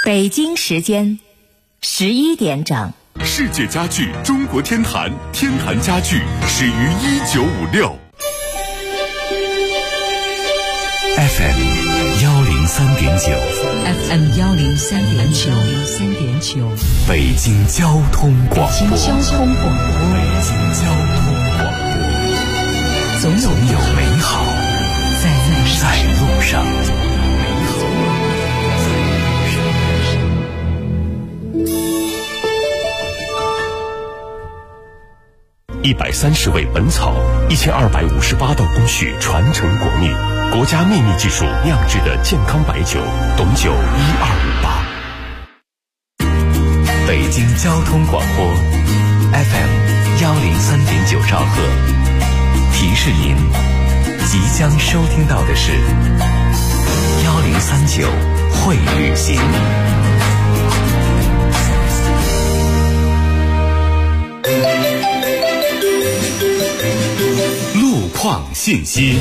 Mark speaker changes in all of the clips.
Speaker 1: 北京时间11点整。
Speaker 2: 世界家具中国天坛，天坛家具始于1956。
Speaker 3: FM 103.9
Speaker 4: FM 103.9
Speaker 3: 北京交通广播。
Speaker 4: 北京交通广播。总有美好
Speaker 3: 在路上。130味本草，1258道工序传承国秘，国家秘密技术酿制的健康白酒，董酒1258。北京交通广播 FM 103.9兆赫，提示您即将收听到的是1039会旅行。路况信息。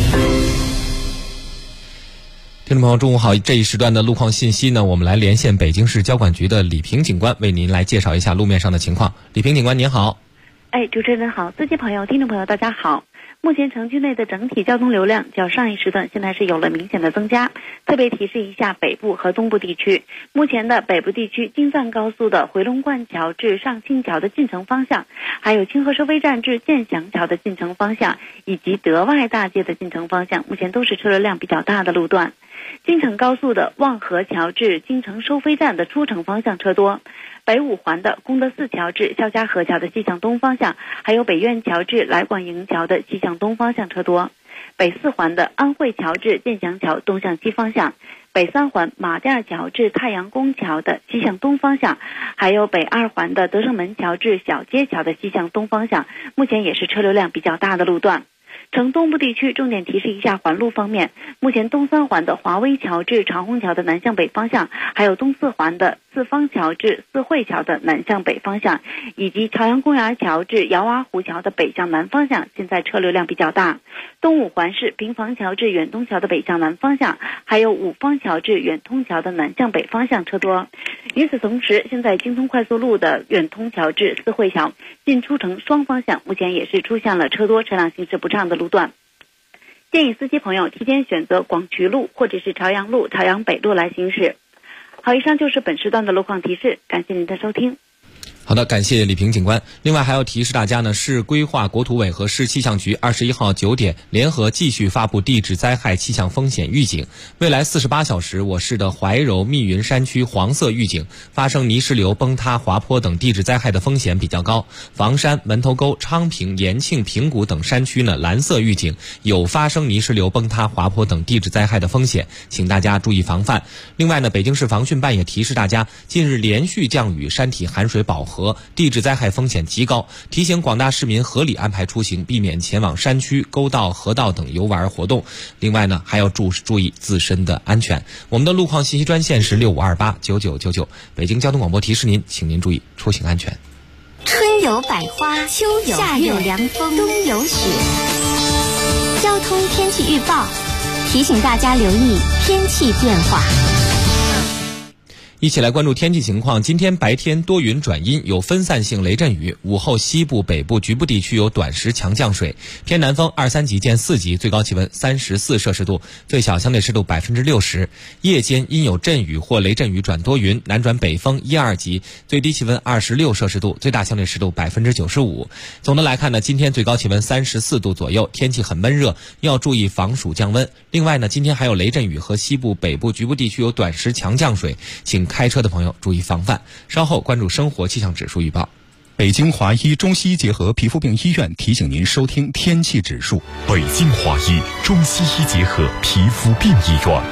Speaker 5: 听众朋友，中午好！这一时段的路况信息呢，我们来连线北京市交管局的李平警官，为您来介绍一下路面上的情况。李平警官您好。
Speaker 6: 主持人好，司机朋友、听众朋友大家好。目前城区内的整体交通流量较上一时段现在是有了明显的增加，特别提示一下北部和东部地区。目前的北部地区京藏高速的回龙观桥至上清桥的进城方向，还有清河收费站至建祥桥的进城方向，以及德外大街的进城方向，目前都是车流量比较大的路段。京承高速的望河桥至京承收费站的出城方向车多，北五环的功德寺桥至肖家河桥的西向东方向，还有北苑桥至来广营桥的西向东方向车多，北四环的安慧桥至建祥桥东向西方向，北三环马甸桥至太阳宫桥的西向东方向，还有北二环的德胜门桥至小街桥的西向东方向，目前也是车流量比较大的路段。城东部地区重点提示一下环路方面，目前东三环的华威桥至长虹桥的南向北方向，还有东四环的四方桥至四惠桥的南向北方向，以及朝阳公园桥至姚洼湖桥的北向南方向，现在车流量比较大。东五环是平房桥至远东桥的北向南方向，还有五方桥至远通桥的南向北方向车多。与此同时，现在京通快速路的远通桥至四惠桥进出城双方向，目前也是出现了车多、车辆行驶不畅的路段。建议司机朋友提前选择广渠路或者是朝阳路、朝阳北路来行驶。好，以上就是本时段的路况提示，感谢您的收听。
Speaker 5: 好的，感谢李平警官。另外还要提示大家呢，市规划国土委和市气象局21号9点联合继续发布地质灾害气象风险预警。未来48小时，我市的怀柔、密云山区黄色预警，发生泥石流、崩塌、滑坡等地质灾害的风险比较高。房山、门头沟、昌平、延庆、平谷等山区呢，蓝色预警，有发生泥石流、崩塌、滑坡等地质灾害的风险，请大家注意防范。另外呢，北京市防汛办也提示大家，近日连续降雨，山体含水饱和，地质灾害风险极高，提醒广大市民合理安排出行，避免前往山区、沟道、河道等游玩活动。另外呢，还要注意自身的安全。我们的路况信息专线是65289999。北京交通广播提示您，请您注意出行安全。
Speaker 7: 春有百花，秋有夏有凉风，冬有雪。交通天气预报提醒大家留意天气变化。
Speaker 5: 一起来关注天气情况。今天白天多云转阴，有分散性雷阵雨，午后西部、北部局部地区有短时强降水，偏南风2、3级见4级，最高气温34摄氏度，最小相对湿度60%。夜间阴有阵雨或雷阵雨转多云，南转北风1、2级，最低气温26摄氏度，最大相对湿度95%。总的来看呢，今天最高气温34度左右，天气很闷热，要注意防暑降温。另外呢，今天还有雷阵雨和西部、北部局部地区有短时强降水，请开车的朋友注意防范。稍后关注生活气象指数预报。
Speaker 8: 北京华医中西医结合皮肤病医院提醒您收听天气指数。
Speaker 2: 北京华医中西医结合皮肤病医院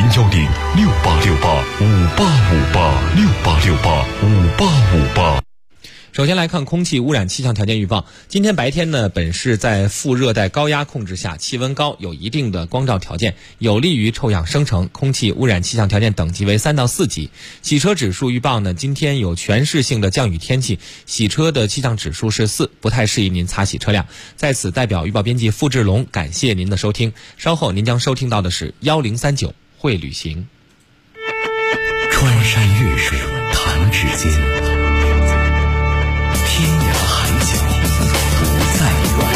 Speaker 2: ，0106868586868685858。
Speaker 5: 首先来看空气污染气象条件预报。今天白天呢，本市在副热带高压控制下，气温高，有一定的光照条件，有利于臭氧生成，空气污染气象条件等级为3到4级。洗车指数预报呢，今天有全市性的降雨天气，洗车的气象指数是4，不太适宜您擦洗车辆。在此代表预报编辑付志龙感谢您的收听。稍后您将收听到的是1039会旅行。
Speaker 3: 穿穿山越水弹指间，天涯海角不再远。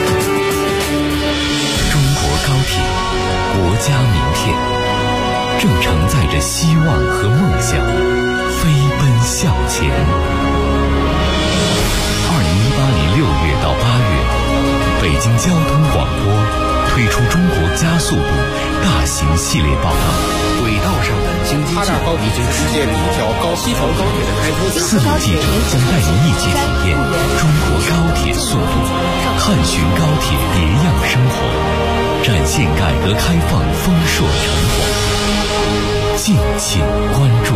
Speaker 3: 中国高铁，国家名片，正承载着希望和梦想，飞奔向前。2018年6月到8月，北京交通广播推出中国加速度大型系列报道。轨道上的京津冀已经实现了一条西条高铁的开通。4名记者将带您一起体验中国高铁速度，探寻高铁别样生活，展现改革开放丰硕成果。敬请关注。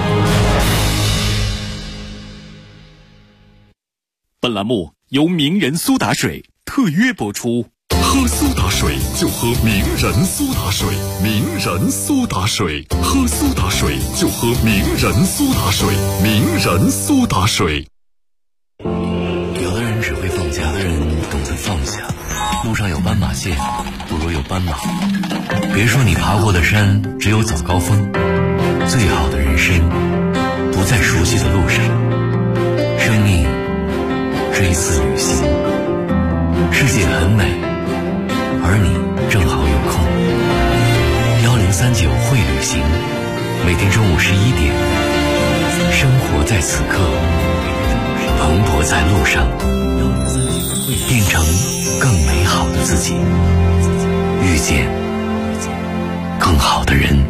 Speaker 2: 本栏目由名人苏打水特约播出。喝苏打水就喝名人苏打水，名人苏打水，喝苏打水就喝名人苏打水，名人苏打水。
Speaker 3: 有的人只会放假，有的人懂得放下。路上有斑马线，不如有斑马。别说你爬过的山只有早高峰，最好的人生不在熟悉的路上。生命是一次旅行，世界很美，而你正好有空。1039会旅行，每天中午11点，生活在此刻，蓬勃在路上，变成更美好的自己，遇见更好的人。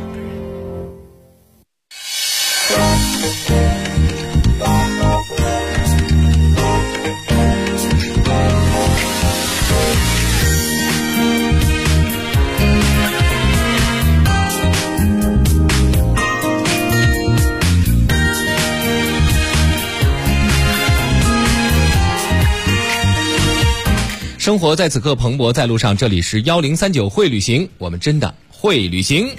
Speaker 5: 生活在此刻，蓬勃在路上。这里是1039会旅行，我们真的会旅行。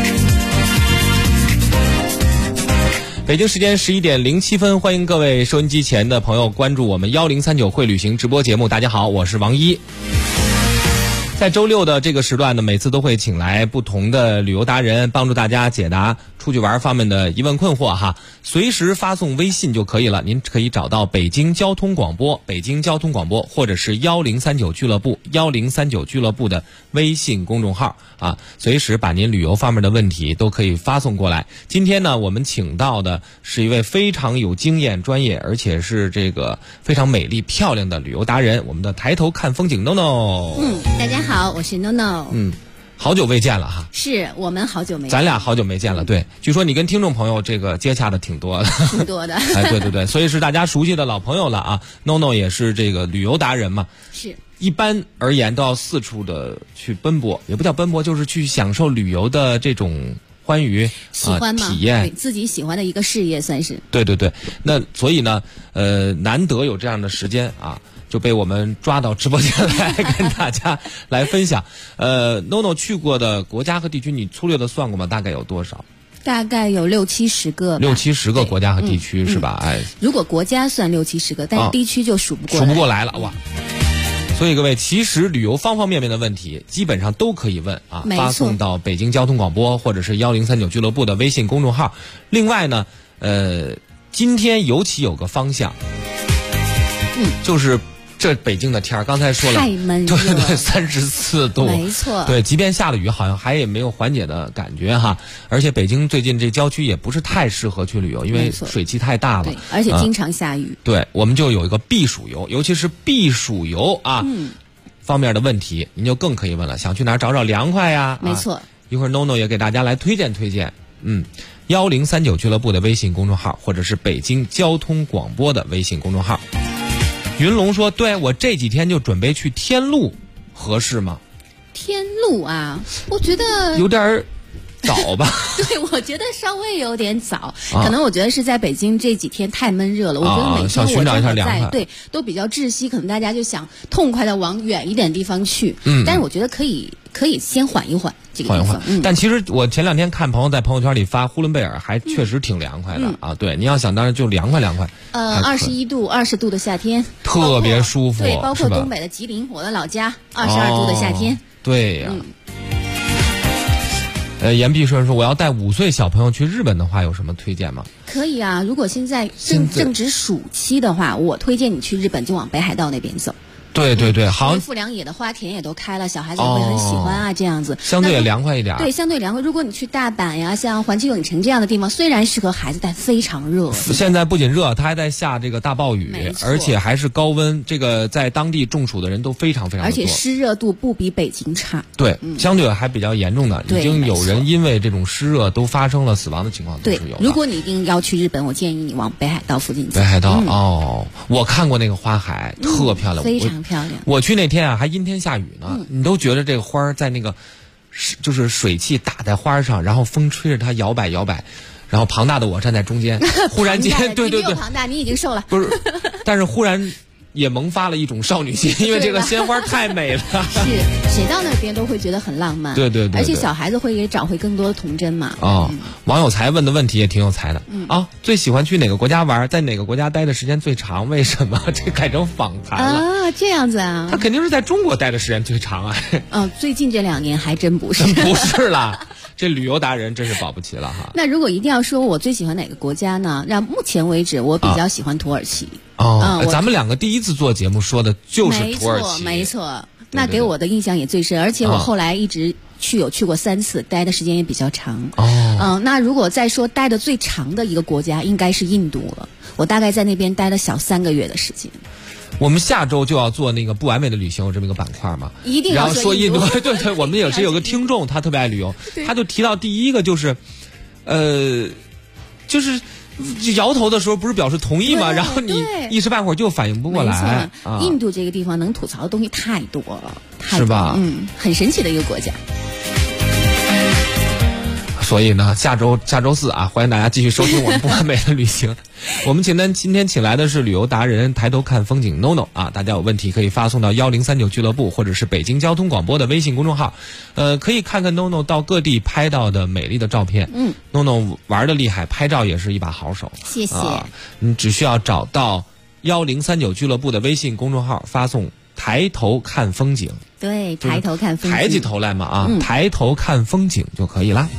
Speaker 5: 北京时间11点07分，欢迎各位收音机前的朋友关注我们1039会旅行直播节目。大家好，我是王一。在周六的这个时段呢，每次都会请来不同的旅游达人，帮助大家解答出去玩方面的疑问困惑哈。随时发送微信就可以了，您可以找到北京交通广播，北京交通广播，或者是1039俱乐部1039俱乐部的微信公众号啊，随时把您旅游方面的问题都可以发送过来。今天呢，我们请到的是一位非常有经验、专业，而且是这个非常美丽漂亮的旅游达人，我们的抬头看风景 NONO。
Speaker 9: 大家好，我是 NONO。
Speaker 5: 好久未见了哈。
Speaker 9: 是我们好久没见，
Speaker 5: 咱俩好久没见了。对，据说你跟听众朋友这个接洽的挺多的，
Speaker 9: 挺多的。
Speaker 5: 哎，对对对，所以是大家熟悉的老朋友了啊。NONO 也是这个旅游达人嘛，
Speaker 9: 是。
Speaker 5: 一般而言都要四处的去奔波，也不叫奔波，就是去享受旅游的这种欢愉
Speaker 9: 喜欢嘛，
Speaker 5: 体验
Speaker 9: 自己喜欢的一个事业算是。
Speaker 5: 对对对，那所以呢，难得有这样的时间啊。就被我们抓到直播间来跟大家来分享。NONO 去过的国家和地区，你粗略的算过吗？大概有多少？
Speaker 9: 大概有60-70个。
Speaker 5: 60-70个国家和地区是吧？哎，
Speaker 9: 如果国家算60-70个，但是地区就数不过来。
Speaker 5: 数不过来了哇！所以各位，其实旅游方方面面的问题，基本上都可以问啊，发送到北京交通广播或者是1039俱乐部的微信公众号。另外呢，今天尤其有个方向，就是这北京的天儿，刚才说了
Speaker 9: 太闷热了，
Speaker 5: 对对，34度，
Speaker 9: 没错，
Speaker 5: 对，即便下了雨，好像还也没有缓解的感觉哈。而且北京最近这郊区也不是太适合去旅游，因为水汽太大了，
Speaker 9: 对，而且经常下雨。
Speaker 5: 对，我们就有一个避暑游，尤其是避暑游啊，方面的问题，您就更可以问了。想去哪儿找找凉快呀？
Speaker 9: 没错，
Speaker 5: 一会儿 NONO 也给大家来推荐推荐。1039俱乐部的微信公众号，或者是北京交通广播的微信公众号。云龙说：“对，我这几天就准备去天路，合适吗？”
Speaker 9: 天路啊，我觉得
Speaker 5: 有点早吧。
Speaker 9: 对，我觉得稍微有点早，可能我觉得是在北京这几天太闷热了。我觉得每天我正好在，对，都比较窒息，可能大家就想痛快的往远一点地方去。但是我觉得可以先缓一缓这个地方。
Speaker 5: 但其实我前2天看朋友在朋友圈里发呼伦贝尔，还确实挺凉快的啊。对，你要想当然就凉快。
Speaker 9: 21度、20度的夏天，
Speaker 5: 特别舒服。
Speaker 9: 对，包括东北的吉林，我的老家，22度的夏天。
Speaker 5: 对呀。 严碧顺说，我要带5岁小朋友去日本的话，有什么推荐吗？
Speaker 9: 可以啊，如果现在正值暑期的话，我推荐你去日本就往北海道那边走。
Speaker 5: 对对对，好像
Speaker 9: 富良野的花田也都开了，小孩子也会很喜欢啊，这样子
Speaker 5: 相对也凉快一点。
Speaker 9: 对，相对凉快。如果你去大阪呀，像环球影城这样的地方，虽然适合孩子，但非常热。
Speaker 5: 现在不仅热，它还在下这个大暴雨，而且还是高温。这个在当地中暑的人都非常非常多，
Speaker 9: 而且湿热度不比北京差。
Speaker 5: 对，相对还比较严重的，已经有人因为这种湿热都发生了死亡的情况都是有的。
Speaker 9: 如果你一定要去日本，我建议你往北海道附近走。
Speaker 5: 北海道我看过那个花海，特漂亮，
Speaker 9: 非常漂亮。
Speaker 5: 我去那天啊，还阴天下雨呢，你都觉得这个花在那个就是水汽打在花上，然后风吹着它摇摆摇摆，然后庞大的我站在中间，忽然间对对对，
Speaker 9: 庞大，你已经瘦了。
Speaker 5: 不是，但是忽然也萌发了一种少女心，因为这个鲜花太美了。
Speaker 9: 是，谁到那边都会觉得很浪漫。
Speaker 5: 对对 对，
Speaker 9: 而且小孩子会也找回更多的童真嘛。
Speaker 5: 网友才问的问题也挺有才的。最喜欢去哪个国家玩，在哪个国家待的时间最长？为什么？这改成访谈了
Speaker 9: 啊？这样子啊？
Speaker 5: 他肯定是在中国待的时间最长啊。
Speaker 9: 最近这2年还真不是。
Speaker 5: 不是啦。这旅游达人真是保不齐了哈。
Speaker 9: 那如果一定要说我最喜欢哪个国家呢？那目前为止我比较喜欢土耳其。
Speaker 5: 咱们2个第一次做节目说的就是土耳其。
Speaker 9: 没错。那给我的印象也最深，而且我后来一直去过3次，待的时间也比较长。那如果再说待的最长的一个国家，应该是印度了。我大概在那边待了小3个月的时间。
Speaker 5: 我们下周就要做那个不完美的旅行这么一个板块嘛，
Speaker 9: 一定要
Speaker 5: 然后说印度。对，我们也是有个听众，他特别爱旅游，他就提到第一个就是，就是摇头的时候不是表示同意吗？然后你一时半会儿就反应不过来。
Speaker 9: 印度这个地方能吐槽的东西太多了，
Speaker 5: 是吧？
Speaker 9: 很神奇的一个国家。
Speaker 5: 所以呢，下周4啊，欢迎大家继续收听我们不完美的旅行。我们今天请来的是旅游达人抬头看风景 NONO 啊，大家有问题可以发送到1039俱乐部或者是北京交通广播的微信公众号，可以看看 NONO 到各地拍到的美丽的照片。NONO 玩的厉害，拍照也是一把好手。
Speaker 9: 谢谢。
Speaker 5: 你只需要找到1039俱乐部的微信公众号，发送抬头看风景。
Speaker 9: 对，抬头看风景，
Speaker 5: 抬起头来嘛抬头看风景就可以啦。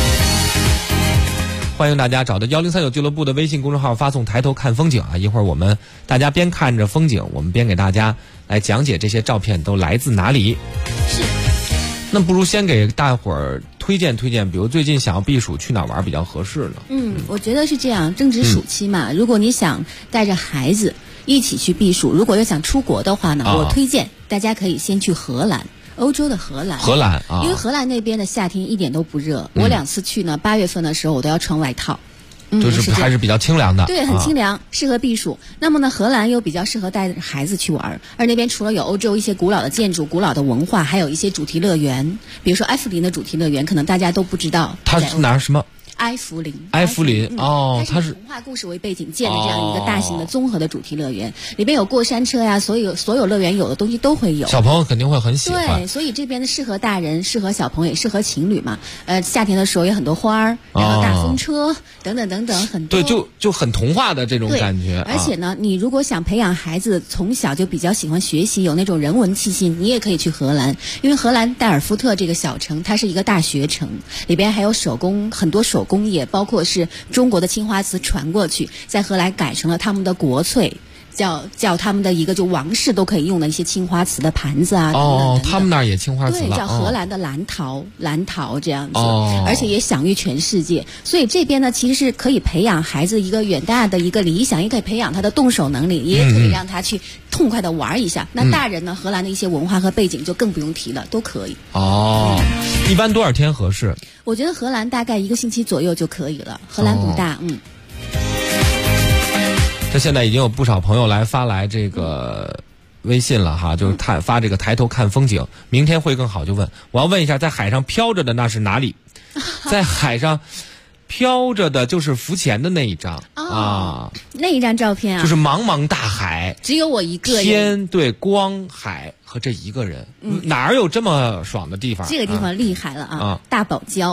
Speaker 5: 欢迎大家找到1039俱乐部的微信公众号，发送抬头看风景啊！一会儿大家边看着风景，我们边给大家来讲解这些照片都来自哪里。
Speaker 9: 是。
Speaker 5: 那不如先给大伙儿推荐，比如最近想要避暑去哪儿玩比较合适呢？
Speaker 9: 我觉得是这样，正值暑期嘛，如果你想带着孩子一起去避暑，如果又想出国的话呢，我推荐大家可以先去荷兰。欧洲的荷兰，因为荷兰那边的夏天一点都不热。我2次去呢，8月份的时候我都要穿外套，
Speaker 5: 就是还是比较清凉的。
Speaker 9: 对，很清凉，适合避暑。那么呢，荷兰又比较适合带着孩子去玩，而那边除了有欧洲一些古老的建筑、古老的文化，还有一些主题乐园，比如说埃弗林的主题乐园，可能大家都不知道。
Speaker 5: 它是拿什么？
Speaker 9: 埃弗林，
Speaker 5: 它是
Speaker 9: 以童话故事为背景建的这样一个大型的综合的主题乐园，里边有过山车呀，所有乐园有的东西都会有，
Speaker 5: 小朋友肯定会很喜欢。
Speaker 9: 对，所以这边的适合大人、适合小朋友、也适合情侣嘛。夏天的时候有很多花儿，然后大风车等等等等很多。
Speaker 5: 对，就很童话的这种感觉。
Speaker 9: 而且呢，你如果想培养孩子从小就比较喜欢学习，有那种人文气息，你也可以去荷兰，因为荷兰代尔夫特这个小城，它是一个大学城，里边还有很多手工业，包括是中国的青花瓷传过去，在荷兰改成了他们的国粹，叫他们的一个就王室都可以用的一些青花瓷的盘子啊。
Speaker 5: 他们那儿也青花瓷了。
Speaker 9: 对，叫荷兰的蓝陶这样子，而且也享誉全世界。所以这边呢，其实是可以培养孩子一个远大的一个理想，也可以培养他的动手能力，也可以让他去痛快的玩一下。那大人呢，荷兰的一些文化和背景就更不用提了，都可以。
Speaker 5: 一般多少天合适？
Speaker 9: 我觉得荷兰大概1个星期左右就可以了。荷兰不大，
Speaker 5: 这现在已经有不少朋友发来这个微信了哈，就是发这个抬头看风景，明天会更好。就问我要问一下，在海上飘着的那是哪里？在海上飘着的就是浮潜的那一张
Speaker 9: 那一张照片啊，
Speaker 5: 就是茫茫大海，
Speaker 9: 只有我一个人，
Speaker 5: 天对光海和这一个人，哪儿有这么爽的地方？
Speaker 9: 这个地方厉害了大堡礁。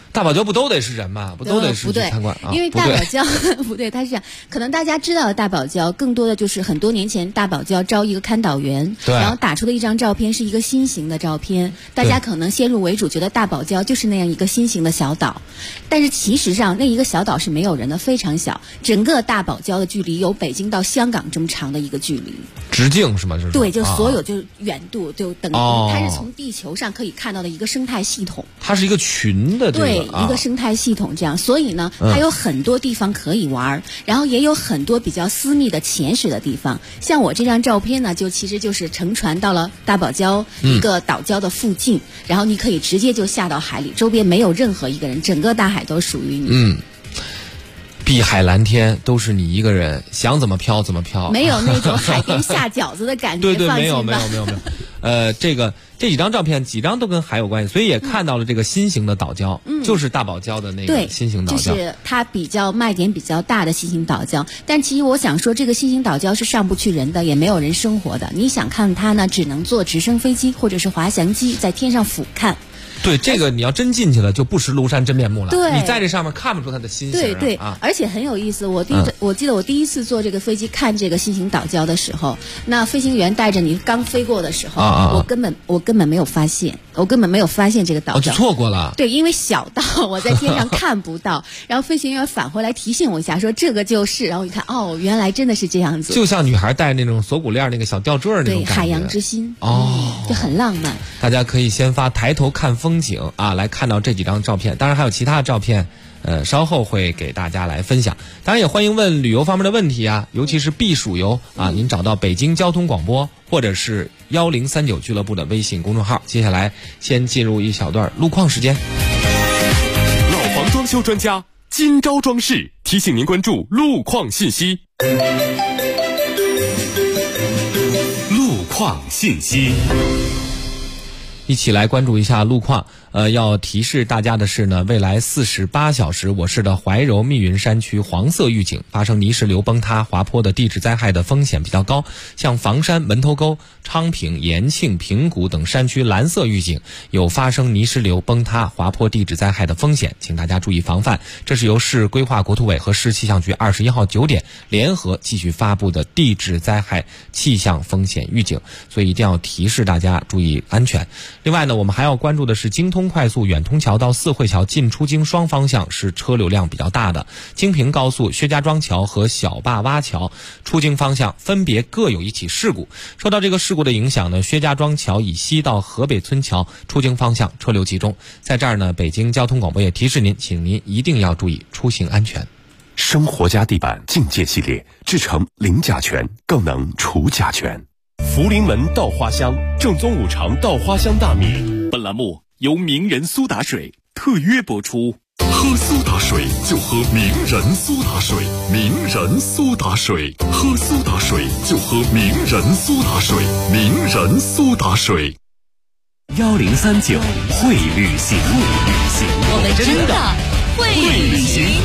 Speaker 5: 大堡礁不都得是人吗？不都得是去参观啊？
Speaker 9: 因为大堡礁不对，它是这样。可能大家知道的大堡礁，更多的就是很多年前大堡礁招一个看导员，然后打出的一张照片是一个心形的照片，大家可能先入为主，觉得大堡礁就是那样一个心形的小岛，但是其实上那一个小岛是没有人的，非常小。整个大堡礁的距离有北京到香港这么长的一个距离，
Speaker 5: 直径是吗？就是
Speaker 9: 对，就所有就是远度就等于它是从地球上可以看到的一个生态系统。
Speaker 5: 它是一个群的
Speaker 9: 对。一个生态系统这样，所以呢，它有很多地方可以玩，然后也有很多比较私密的潜水的地方。像我这张照片呢，其实就是乘船到了大堡礁一个岛礁的附近，然后你可以直接就下到海里，周边没有任何一个人，整个大海都属于你。
Speaker 5: 碧海蓝天都是你一个人，想怎么飘怎么飘，
Speaker 9: 没有那种海边下饺子的感觉。
Speaker 5: 对，没有。这几张照片几张都跟海有关系，所以也看到了这个新型的岛礁，就是大堡礁的那个新型岛礁，
Speaker 9: 就是它比较卖点比较大的新型岛礁。但其实我想说，这个新型岛礁是上不去人的，也没有人生活的。你想看它呢，只能坐直升飞机或者是滑翔机在天上俯瞰。
Speaker 5: 对，这个你要真进去了，就不识庐山真面目了。
Speaker 9: 对，
Speaker 5: 你在这上面看不出它的新型。
Speaker 9: 对，而且很有意思。我记得我第一次坐这个飞机看这个新型岛礁的时候，那飞行员带着你刚飞过的时候，我根本没有发现，这个岛礁，
Speaker 5: 就错过了。
Speaker 9: 对，因为小到我在天上看不到，然后飞行员返回来提醒我一下，说这个就是，然后一看，原来真的是这样子。
Speaker 5: 就像女孩戴那种锁骨链那个小吊坠那种感觉。
Speaker 9: 对，海洋之心。就很浪漫。
Speaker 5: 大家可以先发抬头看风景啊，来看到这几张照片。当然还有其他的照片，稍后会给大家来分享。当然也欢迎问旅游方面的问题啊，尤其是避暑游啊，您找到北京交通广播或者是1039俱乐部的微信公众号。接下来先进入一小段路况时间。
Speaker 2: 老房装修专家金招装饰提醒您关注路况信息。路况信息。
Speaker 5: 一起来关注一下路况。要提示大家的是呢，未来48小时，我市的怀柔密云山区黄色预警，发生泥石流崩塌、滑坡的地质灾害的风险比较高。像房山、门头沟、昌平、延庆、平谷等山区蓝色预警，有发生泥石流崩塌、滑坡地质灾害的风险，请大家注意防范。这是由市规划国土委和市气象局21号9点联合继续发布的地质灾害气象风险预警，所以一定要提示大家注意安全。另外呢，我们还要关注的是京通快速远通桥到四惠桥进出京双方向是车流量比较大的。京平高速薛家庄桥和小坝洼桥出京方向分别各有一起事故。受到这个事故的影响呢，薛家庄桥以西到河北村桥出京方向车流集中。在这儿呢，北京交通广播也提示您，请您一定要注意出行安全。
Speaker 2: 生活家地板境界系列制成零甲醛，更能除甲醛。福临门稻花香，正宗五常稻花香大米。本栏目由名人苏打水特约播出。喝苏打水就喝名人苏打水，名人苏打水，喝苏打水就喝名人苏打水，名人苏打水。
Speaker 3: 1039会旅行，
Speaker 1: 我们真的会旅行。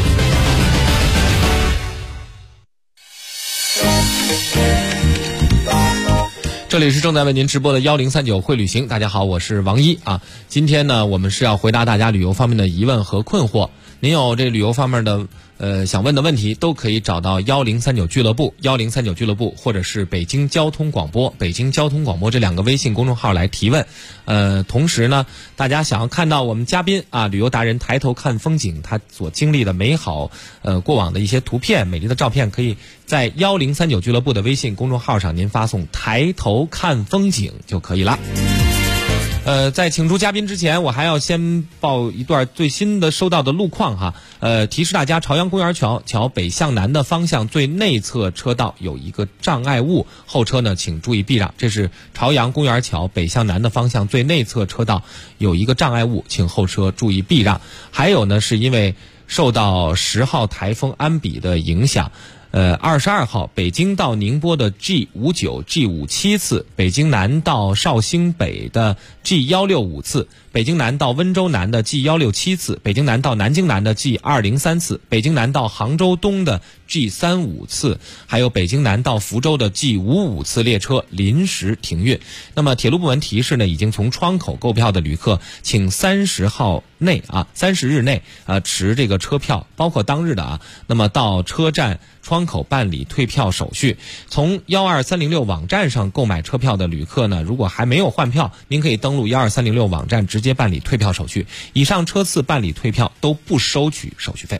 Speaker 5: 这里是正在为您直播的1039会旅行。大家好，我是王一啊。今天呢，我们是要回答大家旅游方面的疑问和困惑。您有这旅游方面的想问的问题，都可以找到1039俱乐部，1039俱乐部，或者是北京交通广播这两个微信公众号来提问。同时呢，大家想要看到我们嘉宾啊，旅游达人抬头看风景，他所经历的美好过往的一些图片、美丽的照片，可以在1039俱乐部的微信公众号上，您发送抬头看风景就可以了。在请出嘉宾之前，我还要先报一段最新的收到的路况哈。提示大家，朝阳公园桥北向南的方向最内侧车道有一个障碍物，后车呢请注意避让。这是朝阳公园桥北向南的方向最内侧车道有一个障碍物，请后车注意避让。还有呢，是因为受到10号台风安比的影响。22号北京到宁波的 G59、G57 次，北京南到绍兴北的 G165次， 北京南到温州南的 G167 次，北京南到南京南的 G203 次，北京南到杭州东的 G35 次，还有北京南到福州的 G55次列车临时停运。那么铁路部门提示呢，已经从窗口购票的旅客，请30日内持这个车票，包括当日的那么到车站窗口办理退票手续。从12306网站上购买车票的旅客呢，如果还没有换票，您可以登录12306网站直接办理退票手续。以上车次办理退票都不收取手续费。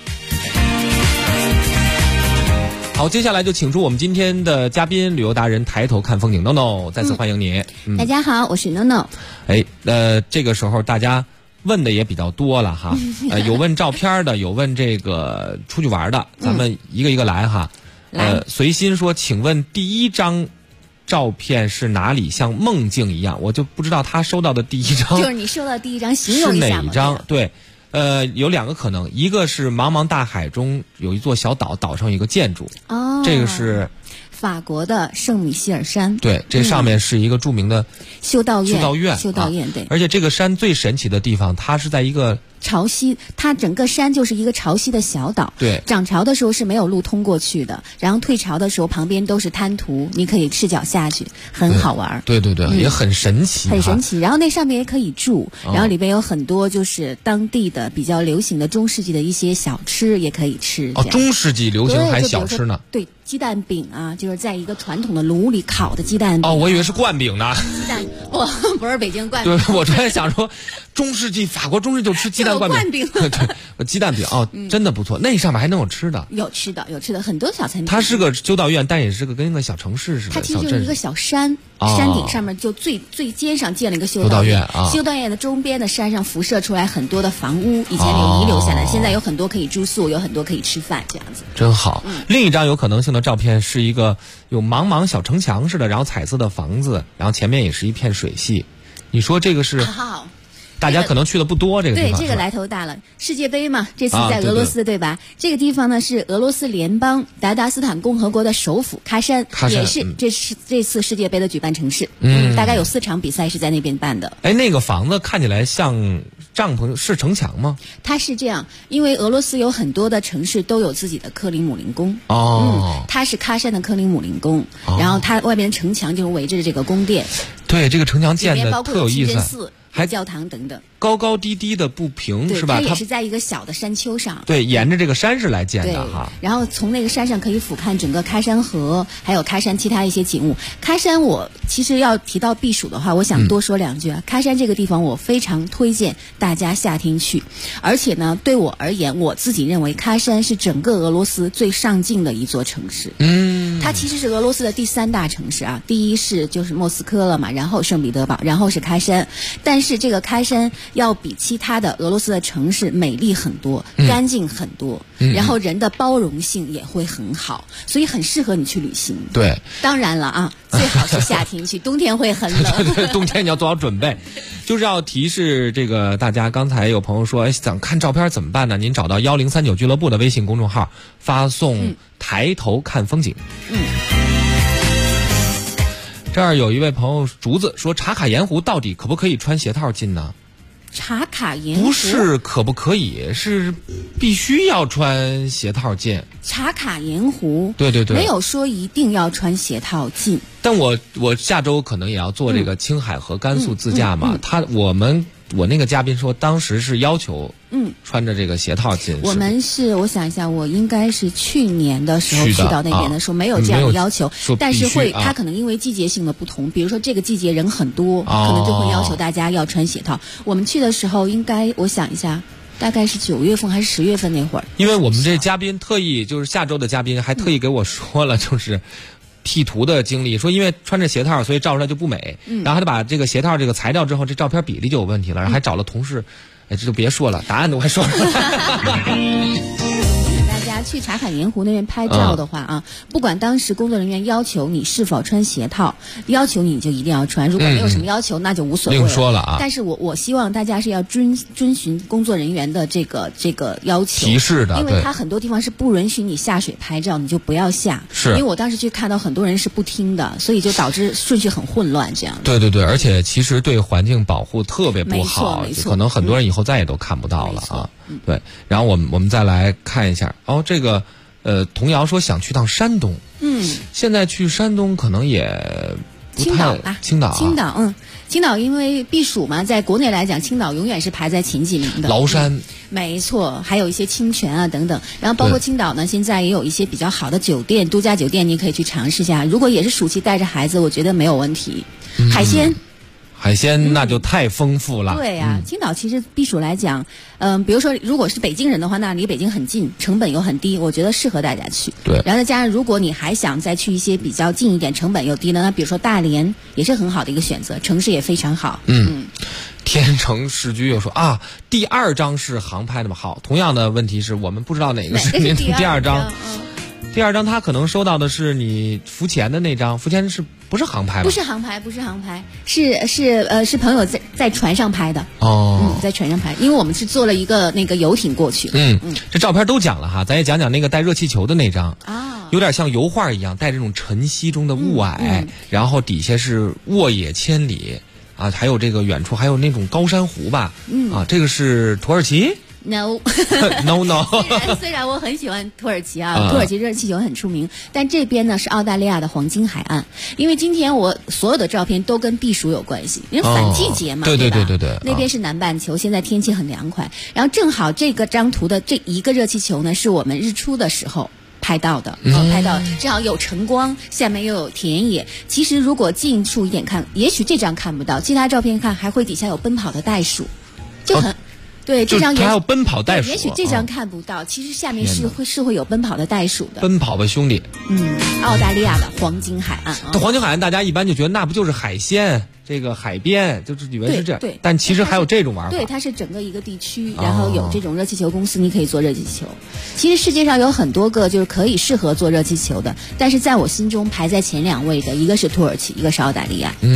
Speaker 5: 好，接下来就请出我们今天的嘉宾，旅游达人抬头看风景 NONO， 再次欢迎你。
Speaker 9: 大家好，我是 NONO。
Speaker 5: 这个时候大家问的也比较多了哈，有问照片的，有问这个出去玩的，咱们一个一个来哈。随心说，请问第一张照片是哪里？像梦境一样，我就不知道他收到的第一张
Speaker 9: 就是你收到的第一张，形容一下
Speaker 5: 是哪一张？对。有2个可能，一个是茫茫大海中有一座小岛，岛上有一个建筑，这个是
Speaker 9: 法国的圣米歇尔山。
Speaker 5: 对，这上面是一个著名的
Speaker 9: 修道院，
Speaker 5: 对。而且这个山最神奇的地方，它是在一个
Speaker 9: 潮汐，它整个山就是一个潮汐的小岛。
Speaker 5: 对，
Speaker 9: 涨潮的时候是没有路通过去的，然后退潮的时候旁边都是滩涂，你可以赤脚下去，很好玩。
Speaker 5: 对，也很神奇，
Speaker 9: 很神奇。然后那上面也可以住，然后里边有很多就是当地的比较流行的中世纪的一些小吃也可以吃。
Speaker 5: 中世纪流行还小吃呢？
Speaker 9: 对，鸡蛋饼就是在一个传统的炉里烤的鸡蛋饼。
Speaker 5: 我以为是灌饼呢。
Speaker 9: 鸡蛋，不是北京灌饼。
Speaker 5: 对，我正在想说，法国中世纪就吃鸡蛋灌饼。对，鸡蛋饼真的不错。那上面还能有吃的？
Speaker 9: 有吃的，很多小餐厅。
Speaker 5: 它是个修道院，但也是个跟一个小城市似的。
Speaker 9: 它其实就是一个小山，山顶上面就最尖上建了一个修道院。修道院的周边的山上辐射出来很多的房屋，以前遗留下来，现在有很多可以住宿，有很多可以吃饭，这样子。
Speaker 5: 真好。另一张有可能性的照片是一个有茫茫小城墙似的，然后彩色的房子，然后前面也是一片水系。你说这个是？大家可能去的不多，这个地方
Speaker 9: 对，这个来头大了。世界杯嘛，这次在俄罗斯，对吧？这个地方呢是俄罗斯联邦达达斯坦共和国的首府喀山，也是这次世界杯的举办城市。大概有4场比赛是在那边办的。
Speaker 5: 那个房子看起来像帐篷，是城墙吗？
Speaker 9: 它是这样，因为俄罗斯有很多的城市都有自己的克林姆林宫。它是喀山的克林姆林宫，然后它外边的城墙就是围着这个宫殿。
Speaker 5: 对，这个城墙建的特有意
Speaker 9: 思。还教堂等等，
Speaker 5: 高高低低的不平，是吧？
Speaker 9: 它也是在一个小的山丘上。
Speaker 5: 对，沿着这个山势来建的哈。
Speaker 9: 然后从那个山上可以俯瞰整个喀山河，还有喀山其他一些景物。喀山我其实要提到避暑的话，我想多说2句啊。喀山这个地方我非常推荐大家夏天去，而且呢，对我而言，我自己认为喀山是整个俄罗斯最上镜的一座城市。它其实是俄罗斯的第3大城市啊，第一是就是莫斯科了嘛，然后圣彼得堡，然后是喀山。但是这个喀山要比其他的俄罗斯的城市美丽很多，干净很多，然后人的包容性也会很好，所以很适合你去旅行。
Speaker 5: 对，
Speaker 9: 当然了最好是夏天去，冬天会很冷。
Speaker 5: 对，冬天你要做好准备。就是要提示这个大家，刚才有朋友说，想看照片怎么办呢？您找到1039俱乐部的微信公众号，发送抬头看风景。这儿有一位朋友竹子说，茶卡盐湖到底可不可以穿鞋套进呢？
Speaker 9: 茶卡盐湖
Speaker 5: 不是可不可以，是必须要穿鞋套进。
Speaker 9: 茶卡盐湖，
Speaker 5: 对，
Speaker 9: 没有说一定要穿鞋套进。
Speaker 5: 但我下周可能也要做这个青海和甘肃自驾嘛，我那个嘉宾说，当时是要求穿着这个鞋套进。
Speaker 9: 我想一下，我应该是去年的时候去到那边的时候，没有这样的要求，但是它可能因为季节性的不同，比如说这个季节人很多，可能就会要求大家要穿鞋套。我们去的时候应该，我想一下，大概是9月份还是10月份那会儿。
Speaker 5: 因为我们这嘉宾特意就是下周的嘉宾还特意给我说了，就是P 图的经历，说因为穿着鞋套，所以照出来就不美。然后他就把这个鞋套这个裁掉之后，这照片比例就有问题了，然后还找了同事。这就别说了，答案都快说了。
Speaker 9: 大家去茶卡盐湖那边拍照的话啊，不管当时工作人员要求你是否穿鞋套，要求你就一定要穿，如果没有什么要求，那就无所谓了。
Speaker 5: 另说了啊。
Speaker 9: 但是我希望大家是要遵循工作人员的这个要求
Speaker 5: 提示的，
Speaker 9: 因为他很多地方是不允许你下水拍照，你就不要下。
Speaker 5: 是，
Speaker 9: 因为我当时去看到很多人是不听的，所以就导致顺序很混乱这样。
Speaker 5: 对对对，而且其实对环境保护特别不好，
Speaker 9: 没错，
Speaker 5: 可能很多人以后再也都看不到了啊。对，然后我们再来看一下这个童谣说想去趟山东，现在去山东可能也不太青岛，
Speaker 9: 青岛因为避暑嘛，在国内来讲，青岛永远是排在前几名的。
Speaker 5: 崂山，
Speaker 9: 没错，还有一些清泉啊等等。然后包括青岛呢，现在也有一些比较好的酒店，度假酒店，你可以去尝试一下。如果也是暑期带着孩子，我觉得没有问题。
Speaker 5: 海鲜那就太丰富了。
Speaker 9: 对呀，青岛其实避暑来讲，比如说如果是北京人的话，那离北京很近，成本又很低，我觉得适合大家去。
Speaker 5: 对。
Speaker 9: 然后再加上如果你还想再去一些比较近一点、成本又低的，那比如说大连也是很好的一个选择，城市也非常好。
Speaker 5: 天成市居又说第二张是航拍的吗？好，同样的问题是我们不知道哪个是您的第二张。第二张他可能收到的是你浮潜的那张，浮潜不是航拍吗？
Speaker 9: 不是航拍，是朋友在船上拍的。在船上拍，因为我们是坐了一个那个游艇过去。
Speaker 5: 这照片都讲了哈，咱也讲讲那个带热气球的那张有点像油画一样，带这种晨曦中的雾霭，然后底下是沃野千里还有这个远处还有那种高山湖吧。这个是土耳其。
Speaker 9: No 虽然我很喜欢土耳其土耳其热气球很出名，但这边呢是澳大利亚的黄金海岸。因为今天我所有的照片都跟避暑有关系，因为反季节嘛，
Speaker 5: 对，
Speaker 9: 那边是南半球，现在天气很凉快，然后正好这个张图的这一个热气球呢是我们日出的时候拍到的，正好有晨光，下面又有田野。其实如果近处一点看，也许这张看不到，其他照片看还会底下有奔跑的袋鼠，就很。对，这张
Speaker 5: 还有奔跑袋鼠，
Speaker 9: 也许这张看不到，其实下面是会有奔跑的袋鼠的。
Speaker 5: 奔跑吧兄弟。
Speaker 9: 澳大利亚的黄金海岸。
Speaker 5: 黄金海岸大家一般就觉得那不就是海鲜，这个海边就是以为是这样。
Speaker 9: 对，
Speaker 5: 但其实还有这种玩法。
Speaker 9: 对，它是整个一个地区，然后有这种热气球公司，你可以坐热气球。其实世界上有很多个就是可以适合坐热气球的，但是在我心中排在前2位的，一个是土耳其，一个是澳大利亚。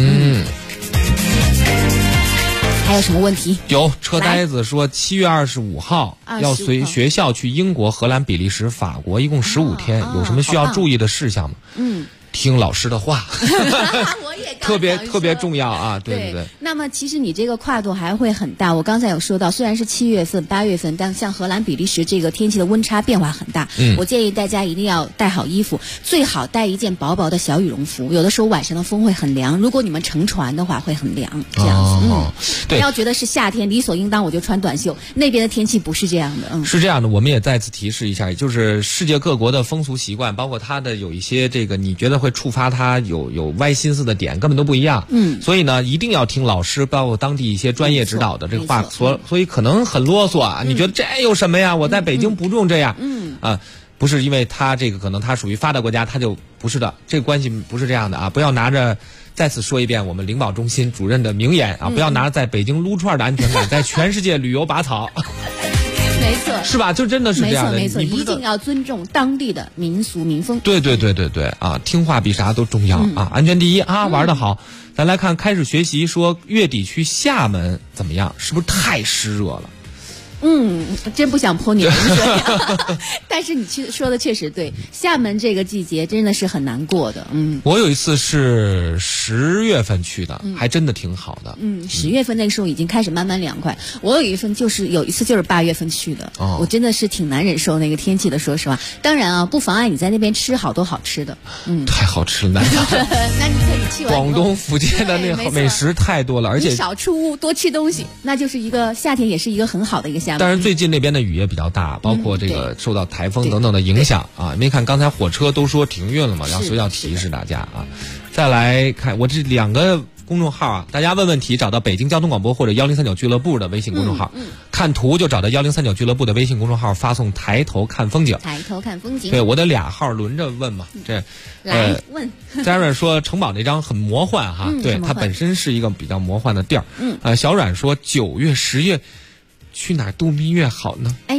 Speaker 9: 还有什么问题？
Speaker 5: 有车呆子说7月25号要随学校去英国、荷兰、比利时、法国，一共15天，有什么需要注意的事项吗？听老师的话
Speaker 9: 我也
Speaker 5: 特别重要啊！对。
Speaker 9: 那么其实你这个跨度还会很大。我刚才有说到，虽然是7月份、8月份，但像荷兰、比利时这个天气的温差变化很大。我建议大家一定要带好衣服，最好带一件薄薄的小羽绒服。有的时候晚上的风会很凉，如果你们乘船的话会很凉，这样子。不要觉得是夏天理所应当我就穿短袖，那边的天气不是这样的。
Speaker 5: 是这样的，我们也再次提示一下，就是世界各国的风俗习惯，包括它的有一些这个你觉得会触发他有歪心思的点，根本都不一样。所以呢，一定要听老师包括当地一些专业指导的这个话。所以可能很啰嗦啊，你觉得这有什么呀？我在北京不用这样。不是因为他这个可能他属于发达国家，他就不是的，这个关系不是这样的啊！不要拿着。再次说一遍我们领保中心主任的名言不要拿着在北京撸串的安全感在全世界旅游拔草。
Speaker 9: 没错，
Speaker 5: 是吧？就真的是这样的，
Speaker 9: 没错，一定要尊重当地的民俗民风。
Speaker 5: 对听话比啥都重要安全第一玩得好。咱来看开始学习说月底去厦门怎么样？是不是太湿热了？
Speaker 9: 真不想泼你冷水但是你说的确实对，厦门这个季节真的是很难过的。
Speaker 5: 我有一次是10月份去的，还真的挺好的。
Speaker 9: 10月份那个时候已经开始慢慢凉快。我有一次就是8月份去的，我真的是挺难忍受那个天气的，说实话。当然不妨碍你在那边吃好多好吃的。
Speaker 5: 太好吃了，那你
Speaker 9: 可以去
Speaker 5: 广东福建的那个美食太多了，而且
Speaker 9: 你少出屋多吃东西，那就是一个夏天，也是一个很好的一个夏天。
Speaker 5: 但是最近那边的雨也比较大，包括这个受到台风等等的影响没看刚才火车都说停运了嘛，要提示大家再来看我这2个公众号大家问问题找到北京交通广播或者1039俱乐部的微信公众号，看图就找到1039俱乐部的微信公众号，发送抬头看风景。
Speaker 9: 抬头看风景。
Speaker 5: 对，我的2号轮着问嘛。这
Speaker 9: 来问。
Speaker 5: Darren 说城堡那张很魔幻对，它本身是一个比较魔幻的地儿。小阮说9月10月去哪儿度蜜月好呢？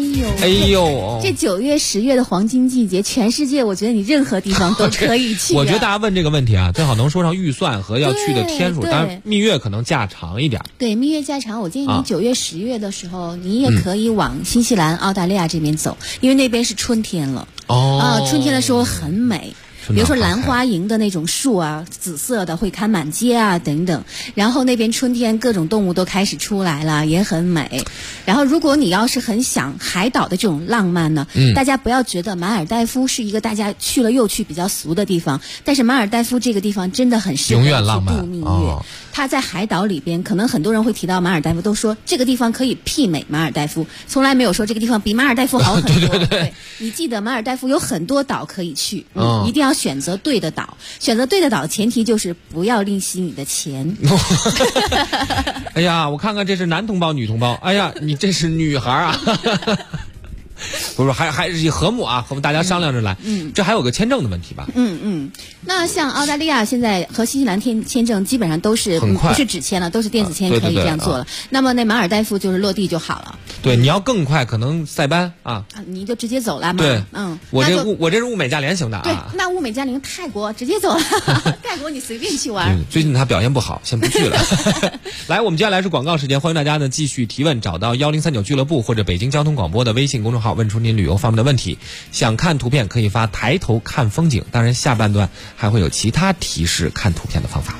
Speaker 9: 哎呦，这9月10月的黄金季节，全世界我觉得你任何地方都可以去。
Speaker 5: 我觉得大家问这个问题啊，最好能说上预算和要去的天数，当然蜜月可能假长一点。
Speaker 9: 对，蜜月假长，我建议你9月10月的时候，你也可以往新西兰、澳大利亚这边走，因为那边是春天了。春天的时候很美。比如说兰花楹的那种树啊，紫色的会开满街啊等等，然后那边春天各种动物都开始出来了，也很美。然后如果你要是很想海岛的这种浪漫呢，大家不要觉得马尔代夫是一个大家去了又去比较俗的地方，但是马尔代夫这个地方真的很适合去度蜜月。它在海岛里边，可能很多人会提到马尔代夫，都说这个地方可以媲美马尔代夫，从来没有说这个地方比马尔代夫好很多。对，你记得马尔代夫有很多岛可以去，一定要选择对的岛。选择对的岛，前提就是不要吝惜你的钱。
Speaker 5: 哎呀，我看看这是男同胞、女同胞。哎呀，你这是女孩啊。不是，还是以和睦啊，和大家商量着来。这还有个签证的问题吧？
Speaker 9: 那像澳大利亚现在和新西兰签证基本上都是不是纸签了，都是电子签可以这样做了。那么那马尔代夫就是落地就好了。
Speaker 5: 对，你要更快，可能塞班啊，
Speaker 9: 你就直接走了嘛。
Speaker 5: 对，我这是物美价廉型的啊。
Speaker 9: 对，那物美价廉泰国直接走了，泰国你随便去玩。
Speaker 5: 最近他表现不好，先不去了。来，我们接下来是广告时间，欢迎大家呢继续提问，找到1039俱乐部或者北京交通广播的微信公众号，问出您旅游方面的问题。想看图片可以发抬头看风景，当然下半段还会有其他提示看图片的方法。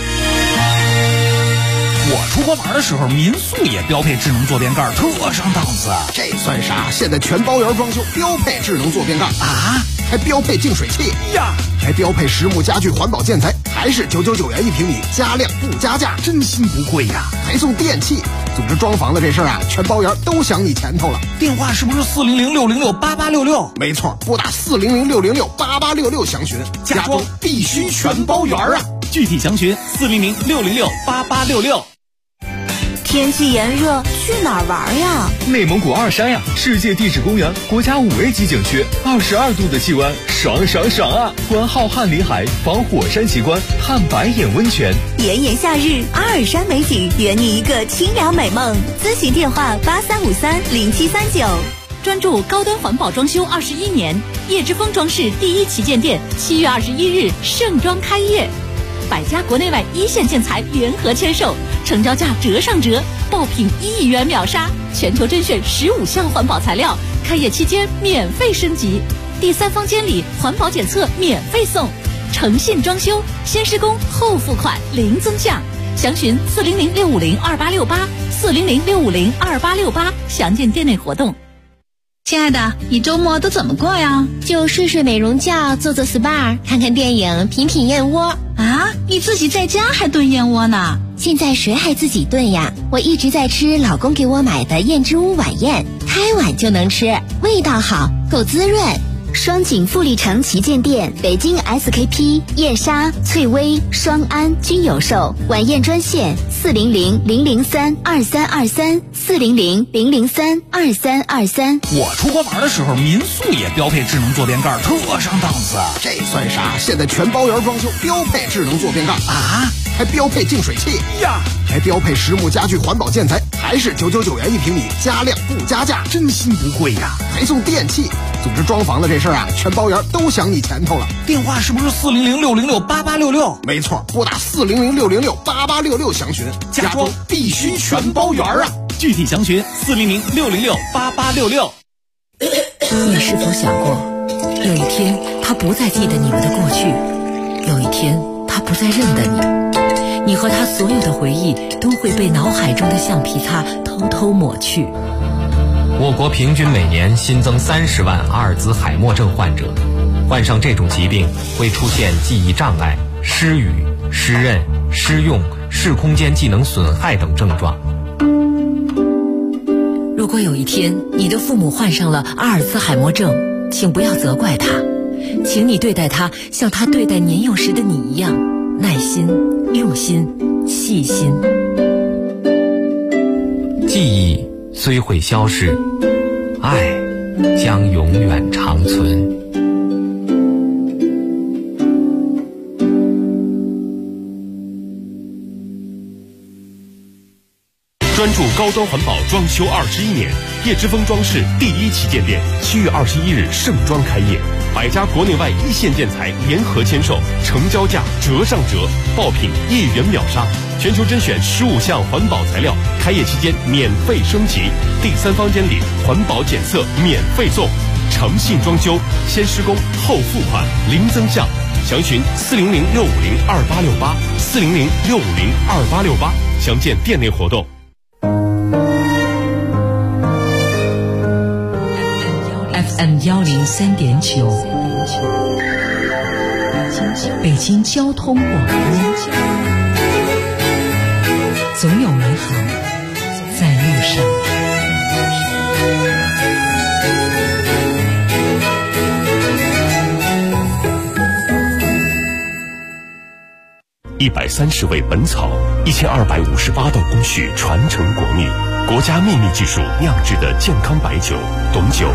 Speaker 10: 我出国玩的时候，民宿也标配智能坐便盖，特上档次。
Speaker 11: 这算啥？现在全包圆装修标配智能坐便盖
Speaker 10: 啊，
Speaker 11: 还标配净水器
Speaker 10: 呀，
Speaker 11: 还标配实木家具环保建材，还是999元1平米，加量不加价，
Speaker 10: 真心不贵呀。
Speaker 11: 还送电器。总之装房子这事儿啊，全包圆都想你前头了。
Speaker 10: 电话是不是400-606-8866？
Speaker 11: 没错，拨打400-606-8866详询。
Speaker 10: 家装必须全包圆啊！具体详询400-606-8866。
Speaker 1: 天气炎热，去哪儿玩呀？
Speaker 2: 内蒙古二山呀，世界地质公园国家5A级景区，22度的气温，爽爽爽啊！观浩瀚林海，访火山奇观，探白眼温泉。
Speaker 1: 炎炎夏日，阿尔山美景，圆你一个清凉美梦。咨询电话83530739。
Speaker 12: 专注高端环保装修21年，叶之峰装饰第1旗舰店7月21日盛装开业。100家国内外一线建材联合签售，成交价折上折，爆品1亿元秒杀，全球甄选15项环保材料，开业期间免费升级，第3方监理环保检测免费送，诚信装修，先施工后付款零增价，详询400-650-2868，400-650-2868，详见店内活动。
Speaker 13: 亲爱的，你周末都怎么过呀？
Speaker 7: 就睡睡美容觉，做做 SPA， 看看电影，品品燕窝。
Speaker 13: 啊，你自己在家还炖燕窝呢？
Speaker 7: 现在谁还自己炖呀？我一直在吃老公给我买的燕之屋晚宴，开碗就能吃，味道好，够滋润。双井富力城旗舰店、北京 SKP、燕莎、翠微、双安均有售。晚宴专线400-003-2323，400-003-2323。
Speaker 10: 我出国玩的时候，民宿也标配智能坐便盖，特上档次。
Speaker 11: 这算啥？现在全包圆装修标配智能坐便盖
Speaker 10: 啊，
Speaker 11: 还标配净水器
Speaker 10: 呀，
Speaker 11: 还标配实木家具环保建材，还是999元1平米，加量不加价，
Speaker 10: 真心不贵呀。
Speaker 11: 还送电器。总之装房子这事儿啊，全包圆都想你前头了。
Speaker 10: 电话是不是400-606-8866？
Speaker 11: 没错，拨打400-606-8866详询。
Speaker 10: 家装必须全包圆啊！具体详询400-606-8866。
Speaker 4: 你是否想过，有一天他不再记得你们的过去，有一天他不再认得你，你和他所有的回忆都会被脑海中的橡皮擦偷偷抹去。
Speaker 5: 我国平均每年新增30万阿尔兹海默症患者，患上这种疾病会出现记忆障碍、失语、失认、失用、视空间技能损害等症状。
Speaker 4: 如果有一天你的父母患上了阿尔兹海默症，请不要责怪他，请你对待他像他对待年幼时的你一样，耐心、用心、细心。
Speaker 5: 记忆虽会消逝，爱将永远长存。
Speaker 2: 专注高端环保装修21年，叶之峰装饰第1旗舰店7月21日盛装开业，100家国内外一线建材联合签售，成交价折上折，爆品1元秒杀，全球甄选15项环保材料，开业期间免费升级，第3方监理，环保检测免费送，诚信装修，先施工后付款，零增项。详询400-650-2868，400-650-2868，详见店内活动。
Speaker 4: FM 103.9，北京交通广播，总有美好在路上。
Speaker 2: 130味本草，1258道工序传承国秘，国家秘密技术酿制的健康白酒，董酒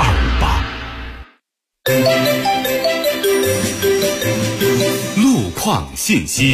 Speaker 2: 1258。路况信息。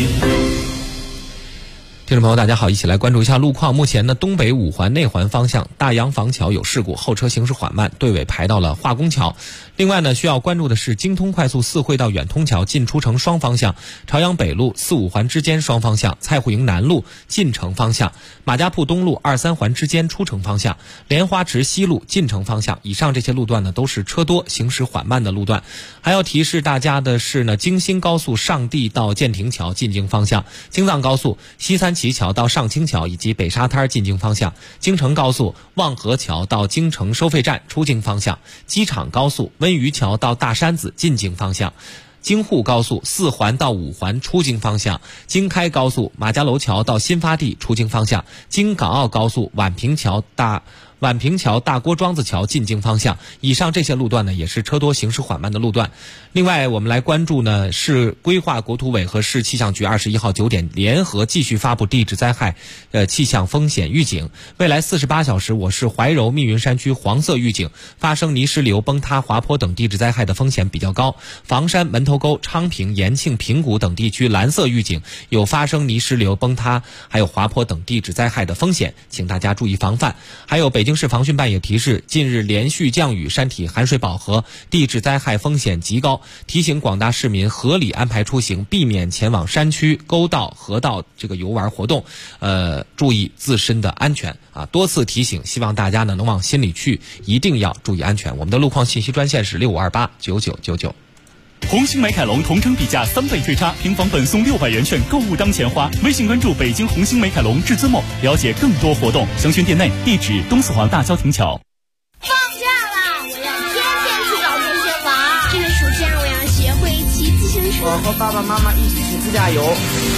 Speaker 5: 听众朋友大家好，一起来关注一下路况。目前呢，东北5环内环方向大洋房桥有事故，后车行驶缓慢，队尾排到了化工桥。另外呢，需要关注的是京通快速4惠到远通桥进出城双方向，朝阳北路4、5环之间双方向，蔡户营南路进城方向，马家铺东路2、3环之间出城方向，莲花池西路进城方向。以上这些路段呢，都是车多行驶缓慢的路段。还要提示大家的是呢，京新高速上地到建亭桥进京方向，京藏高速西三旗桥到上清桥以及北沙滩进京方向，京承高速望河桥到京承收费站出京方向，机场高速温榆桥到大山子进京方向，京沪高速4环到5环出京方向，京开高速马家楼桥到新发地出京方向，京港澳高速宛平桥大郭庄子桥进京方向。以上这些路段呢，也是车多行驶缓慢的路段。另外我们来关注呢，市规划国土委和市气象局21号9点联合继续发布地质灾害气象风险预警。未来48小时，我市怀柔密云山区黄色预警，发生泥石流、崩塌、滑坡等地质灾害的风险比较高。房山、门头沟、昌平、延庆、平谷等地区蓝色预警，有发生泥石流、崩塌还有滑坡等地质灾害的风险，请大家注意防范。还有北京市防汛办也提示，近日连续降雨，山体含水饱和，地质灾害风险极高，提醒广大市民合理安排出行，避免前往山区、沟道、河道这个游玩活动，注意自身的安全啊！多次提醒，希望大家呢能往心里去，一定要注意安全。我们的路况信息专线是65289999。
Speaker 10: 红星美凯龙同城比价3倍退差，平房本送600元券，购物当钱花。微信关注北京红星美凯龙至尊梦，了解更多活动。详询店内，地址东四环大郊亭桥。
Speaker 14: 放假了，我要天天去找同学玩。这个暑假我要学会骑自行车。
Speaker 15: 我和爸爸妈妈一起去自驾游。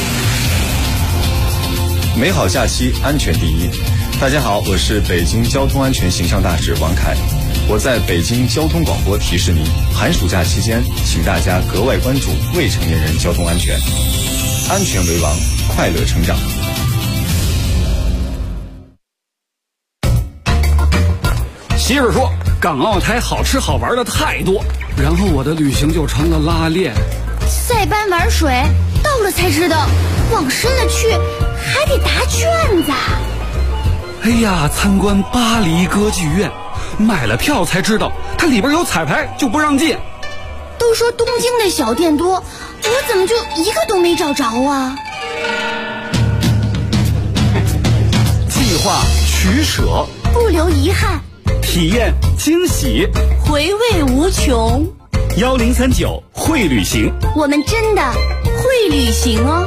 Speaker 16: 美好假期，安全第一。大家好，我是北京交通安全形象大使王凯。我在北京交通广播提示您，寒暑假期间，请大家格外关注未成年人交通安全，安全为王，快乐成长。
Speaker 17: 媳妇说，港澳台好吃好玩的太多，然后我的旅行就成了拉练。
Speaker 14: 塞班玩水，到了才知道，往深了去还得答卷子。
Speaker 17: 哎呀，参观巴黎歌剧院。买了票才知道，它里边有彩排，就不让进。
Speaker 14: 都说东京的小店多，我怎么就一个都没找着啊？
Speaker 17: 计划取舍，
Speaker 14: 不留遗憾，
Speaker 17: 体验惊喜，
Speaker 14: 回味无穷。
Speaker 10: 1039会旅行，
Speaker 14: 我们真的会旅行哦。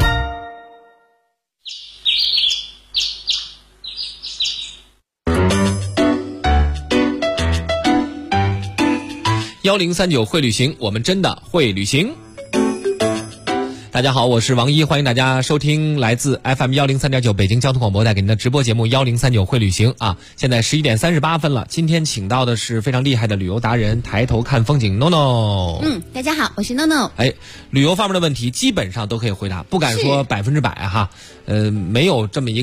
Speaker 5: 1039会旅行，我们真的会旅行。大家好，我是王一，欢迎大家收听来自 FM 103.9北京交通广播带给您的直播节目1039会旅行啊！现在11点38分了，今天请到的是非常厉害的旅游达人，抬头看风景 NONO。
Speaker 9: 大家好，我是 NONO。
Speaker 5: 旅游方面的问题基本上都可以回答，不敢说100%哈，没有这么一个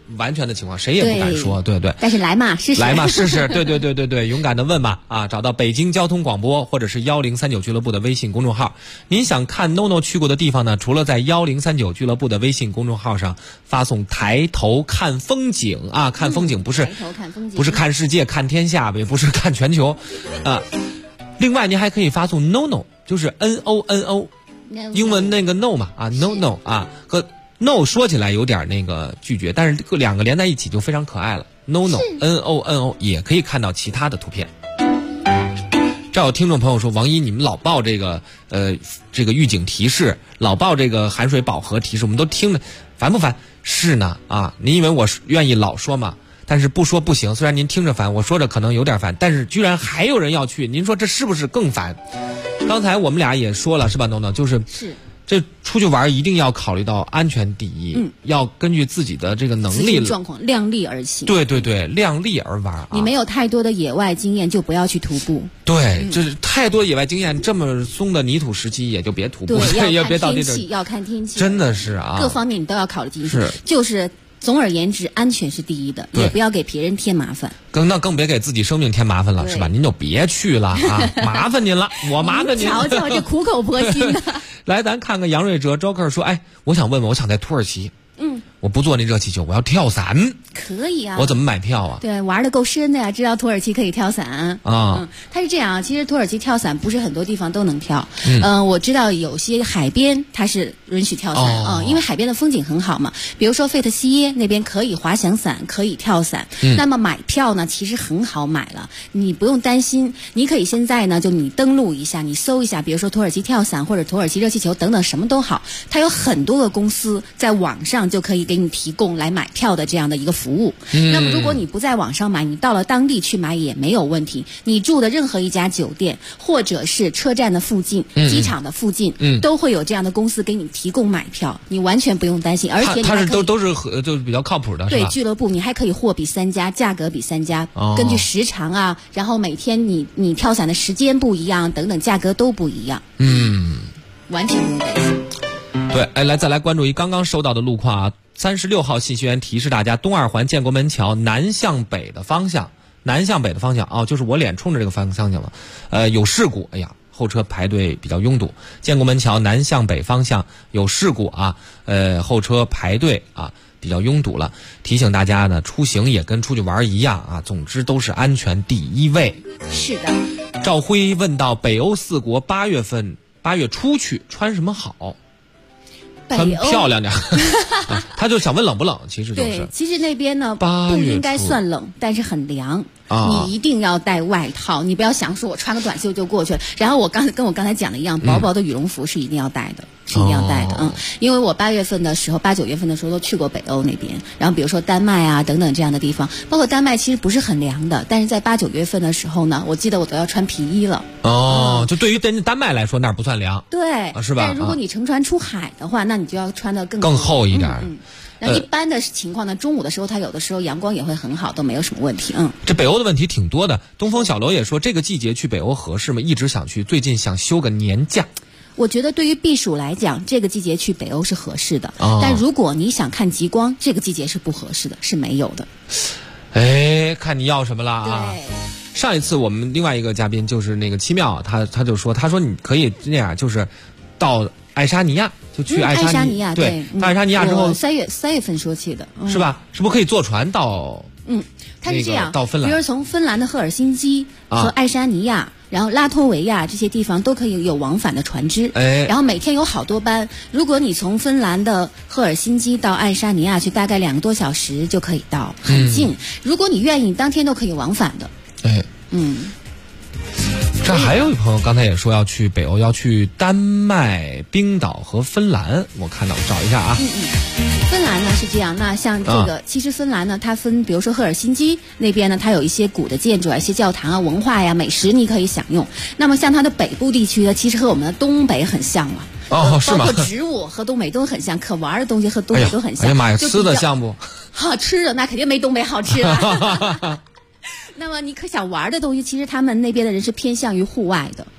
Speaker 5: 完全的情况，谁也不敢说，对。
Speaker 9: 但是来嘛，试试，
Speaker 5: 对，勇敢的问嘛啊！找到北京交通广播或者是1039俱乐部的微信公众号。您想看 NONO 去过的地方呢？除了在1039俱乐部的微信公众号上发送抬头看风景啊，看风景不是不是看世界看天下，也不是看全球啊。另外您还可以发送 NONO， 就是 NONO， 英文那个 no 嘛啊 NONO 啊和 no 说起来有点那个拒绝，但是两个连在一起就非常可爱了。NONO NONO 也可以看到其他的图片。这有听众朋友说，王一你们老报这个预警提示，老报这个含水饱和提示，我们都听着烦不烦？是呢啊，您以为我愿意老说吗？但是不说不行，虽然您听着烦，我说着可能有点烦，但是居然还有人要去，您说这是不是更烦？刚才我们俩也说了是吧，NONO就是这出去玩一定要考虑到安全第一，要根据自己的这个能力
Speaker 9: 状况量力而行。
Speaker 5: 对，量力而玩啊。
Speaker 9: 你没有太多的野外经验，就不要去徒步。
Speaker 5: 对，就是太多野外经验，这么松的泥土时期也就别徒步，
Speaker 9: 也
Speaker 5: 别到
Speaker 9: 天气，要看天气，
Speaker 5: 真的是啊，
Speaker 9: 各方面你都要考虑进去。就是总而言之，安全是第一的，也不要给别人添麻烦。
Speaker 5: 更别给自己生命添麻烦了，是吧？您就别去了啊，麻烦您了，我麻烦您。
Speaker 9: 瞧瞧这苦口婆心的。
Speaker 5: 来，咱看看杨瑞哲 Joker 说，我想问问，我想在土耳其，我不坐那热气球，我要跳伞。
Speaker 9: 可以啊，
Speaker 5: 我怎么买票啊？
Speaker 9: 对，玩的够深的呀，知道土耳其可以跳伞
Speaker 5: 啊。
Speaker 9: 它是这样啊，其实土耳其跳伞不是很多地方都能跳。我知道有些海边它是允许跳伞因为海边的风景很好嘛。比如说费特西耶那边可以滑翔伞，可以跳伞。那么买票呢，其实很好买了，你不用担心。你可以现在呢，就你登录一下，你搜一下，比如说土耳其跳伞或者土耳其热气球等等，什么都好，它有很多个公司在网上就可以给你提供来买票的这样的一个服务。那么如果你不在网上买，你到了当地去买也没有问题。你住的任何一家酒店或者是车站的附近、机场的附近，都会有这样的公司给你提供买票，你完全不用担心。而且
Speaker 5: 它是都是就是比较靠谱的，
Speaker 9: 对，俱乐部你还可以货比三家，价格比三家，根据时长啊，然后每天你跳伞的时间不一样等等，价格都不一样。完全不用担心。
Speaker 5: 对，再来关注一刚刚收到的路况啊。36号信息员提示大家，东二环建国门桥南向北的方向就是我脸冲着这个方向了，有事故，后车排队比较拥堵。建国门桥南向北方向有事故啊，后车排队啊比较拥堵了。提醒大家呢，出行也跟出去玩一样啊，总之都是安全第一位。
Speaker 9: 是的。
Speaker 5: 赵辉问到北欧4国8月初去穿什么好？穿漂亮点他就想问冷不冷，其实就是。
Speaker 9: 对，其实那边呢不应该算冷，但是很凉。你一定要带外套，你不要想说我穿个短袖就过去了。然后跟我刚才讲的一样，薄薄的羽绒服是一定要带的，是一定要带的。因为我8、9月份的时候都去过北欧那边，然后比如说丹麦啊等等这样的地方，包括丹麦其实不是很凉的，但是在8、9月份的时候呢，我记得我都要穿皮衣了。
Speaker 5: 就对于丹麦来说那儿不算凉，
Speaker 9: 对，
Speaker 5: 是吧？
Speaker 9: 但如果你乘船出海的话，那你就要穿得
Speaker 5: 更厚一点。
Speaker 9: 那一般的情况呢，中午的时候它有的时候阳光也会很好，都没有什么问题。
Speaker 5: 这北欧的问题挺多的。东风小楼也说，这个季节去北欧合适吗？一直想去，最近想休个年假。
Speaker 9: 我觉得对于避暑来讲，这个季节去北欧是合适的。但如果你想看极光，这个季节是不合适的，是没有的。
Speaker 5: 看你要什么了啊？上一次我们另外一个嘉宾就是那个奇妙，他就说，你可以那样，就是到爱沙尼亚。就去爱沙尼亚，对，到爱沙尼亚之后
Speaker 9: ，3月份说去的，
Speaker 5: 是吧？是不是可以坐船到？
Speaker 9: 它是这样，
Speaker 5: 到芬兰，
Speaker 9: 比如从芬兰的赫尔辛基和爱沙尼亚，然后拉脱维亚这些地方都可以有往返的船只，然后每天有好多班。如果你从芬兰的赫尔辛基到爱沙尼亚去，大概2个多小时就可以到，很近。如果你愿意，当天都可以往返的。
Speaker 5: 这还有一朋友刚才也说要去北欧，要去丹麦、冰岛和芬兰。我看到，我找一下啊。
Speaker 9: 芬兰呢是这样，那像这个，其实芬兰呢，它分，比如说赫尔辛基那边呢，它有一些古的建筑啊，一些教堂啊、文化呀、美食，你可以享用。那么像它的北部地区呢，其实和我们的东北很像嘛。
Speaker 5: 是吗？
Speaker 9: 包括植物和东北都很像，可玩的东西和东北都很像。
Speaker 5: 哎呀妈呀，吃的像不？
Speaker 9: 好吃的那肯定没东北好吃啊。那么你可想玩的东西，其实他们那边的人是偏向于户外的。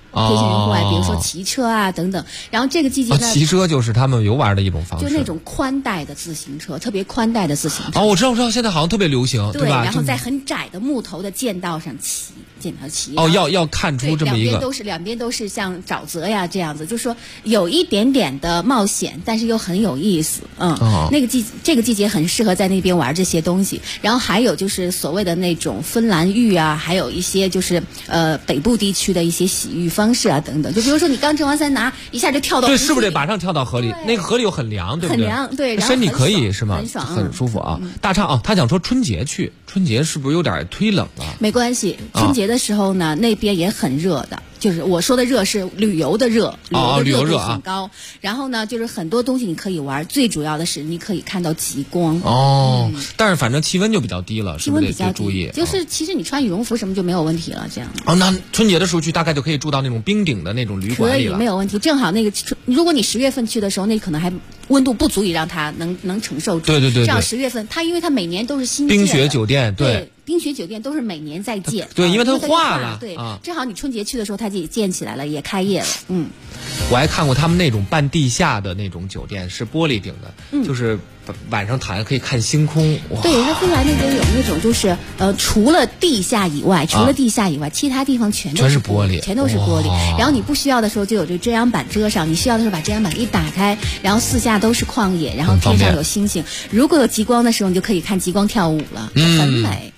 Speaker 9: 贴行人户外，比如说骑车啊等等。然后这个季节呢，
Speaker 5: 骑车就是他们游玩的一种方式，
Speaker 9: 就那种宽带的自行车，特别宽带的自行车。
Speaker 5: 我知道，现在好像特别流行，对吧？
Speaker 9: 然后在很窄的木头的剑道上骑。
Speaker 5: 要看出这么一个，
Speaker 9: 两边都是像沼泽呀这样子，就是说有一点点的冒险，但是又很有意思。这个季节很适合在那边玩这些东西。然后还有就是所谓的那种芬兰浴啊，还有一些就是北部地区的一些洗浴方式啊等等。就比如说你刚蒸完桑拿，一下就跳到
Speaker 5: 对，是不是得马上跳到河里？那个河里又很凉，对不对？
Speaker 9: 很凉，对，
Speaker 5: 身体可以是吗？
Speaker 9: 很爽，
Speaker 5: 很舒服啊。大畅他想说春节是不是有点忒冷了？
Speaker 9: 没关系，春节的时候呢，那边也很热的。就是我说的热是旅游的热，
Speaker 5: 旅游热
Speaker 9: 很高。然后呢，就是很多东西你可以玩，最主要的是你可以看到极光。
Speaker 5: 但是反正气温就比较低了，
Speaker 9: 气温比较
Speaker 5: 注意。
Speaker 9: 就是其实你穿羽绒服什么就没有问题了，这样。
Speaker 5: 那春节的时候去，大概就可以住到那种冰顶的那种旅馆里了。
Speaker 9: 可以，没有问题。正好那个，如果你10月份去的时候，那可能还温度不足以让它能承受住。
Speaker 5: 对。
Speaker 9: 正好10月份，因为它每年都是新建
Speaker 5: 冰雪酒店，
Speaker 9: 对。冰雪酒店都是每年在建，
Speaker 5: 对，因为它化了，
Speaker 9: 对，正好你春节去的时候，它就建起来了，也开业了，
Speaker 5: 我还看过他们那种半地下的那种酒店，是玻璃顶的，就是晚上躺下可以看星空。
Speaker 9: 对，它芬兰那边有那种就是除了地下以外，其他地方全是
Speaker 5: 玻璃，
Speaker 9: 全都是玻璃。然后你不需要的时候就有这遮阳板遮上，你需要的时候把遮阳板一打开，然后四下都是旷野，然后天上有星星。如果有极光的时候，你就可以看极光跳舞了，很美。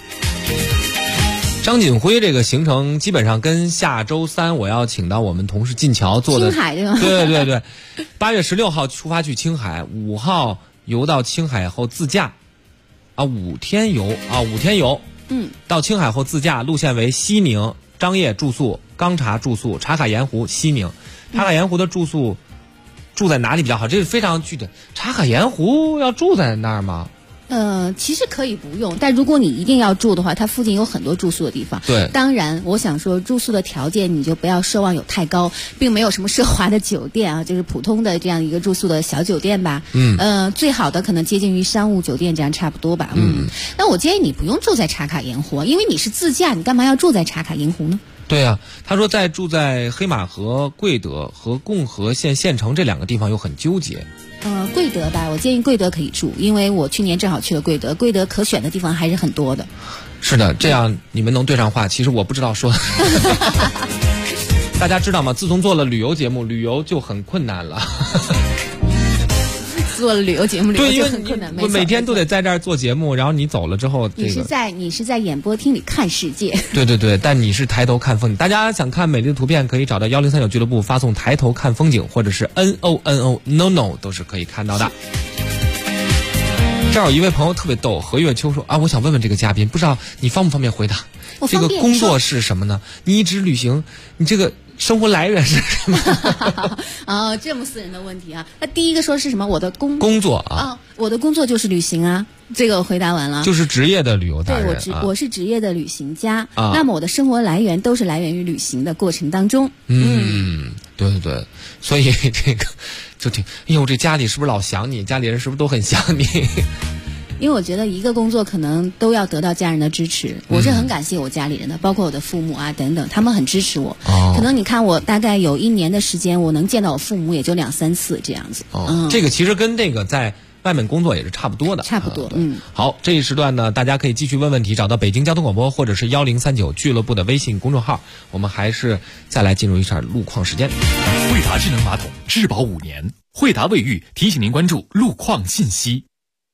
Speaker 5: 张锦辉这个行程基本上跟下周3我要请到我们同事进桥做的
Speaker 9: 青海对吗？
Speaker 5: 对，8月16号出发去青海，5号游到青海后自驾，5天游，到青海后自驾，路线为西宁、张掖住宿、钢察住宿、茶卡盐湖、西宁。茶卡盐湖的住宿住在哪里比较好？这是非常具体。茶卡盐湖要住在那儿吗？
Speaker 9: 其实可以不用，但如果你一定要住的话，它附近有很多住宿的地方。
Speaker 5: 对，
Speaker 9: 当然，我想说住宿的条件你就不要奢望有太高，并没有什么奢华的酒店啊，就是普通的这样一个住宿的小酒店吧。最好的可能接近于商务酒店，这样差不多吧。那我建议你不用住在茶卡盐湖，因为你是自驾，你干嘛要住在茶卡盐湖呢？
Speaker 5: 对啊，他说住在黑马河、贵德和共和县县城这2个地方又很纠结。
Speaker 9: 贵德吧，我建议贵德可以住，因为我去年正好去了贵德，贵德可选的地方还是很多的。
Speaker 5: 是的，这样你们能对上话，其实我不知道说。大家知道吗？自从做了旅游节目，旅游就很困难了。
Speaker 9: 做了旅游节目，
Speaker 5: 对，
Speaker 9: 就很困难。
Speaker 5: 我每天都得在这儿做节目，然后你走了之后，
Speaker 9: 你是在演播厅里看世界。
Speaker 5: 对，但你是抬头看风景。大家想看美丽的图片，可以找到1039俱乐部，发送“抬头看风景”或者是 NONO 都是可以看到的。这儿有一位朋友特别逗，何月秋说我想问问这个嘉宾，不知道你方不方便回答？这个工作是什么呢？你一直旅行，你这个生活来源是什么？
Speaker 9: 这么私人的问题啊！那第一个说是什么？我的
Speaker 5: 工作啊，
Speaker 9: 我的工作就是旅行啊。这个我回答完了，
Speaker 5: 就是职业的旅游达人。
Speaker 9: 对，我是职业的旅行家。那么我的生活来源都是来源于旅行的过程当中。
Speaker 5: 对，所以这个就挺，这家里是不是老想你？家里人是不是都很想你？
Speaker 9: 因为我觉得一个工作可能都要得到家人的支持，我是很感谢我家里人的，包括我的父母啊等等，他们很支持我。可能你看我大概有1年的时间，我能见到我父母也就2-3次这样子。
Speaker 5: 这个其实跟那个在外面工作也是差不多的。
Speaker 9: 差不多。
Speaker 5: 好，这一时段呢，大家可以继续问问题，找到北京交通广播或者是1039俱乐部的微信公众号。我们还是再来进入一下路况时间。
Speaker 2: 惠达智能马桶质保5年，惠达卫浴提醒您关注路况信息。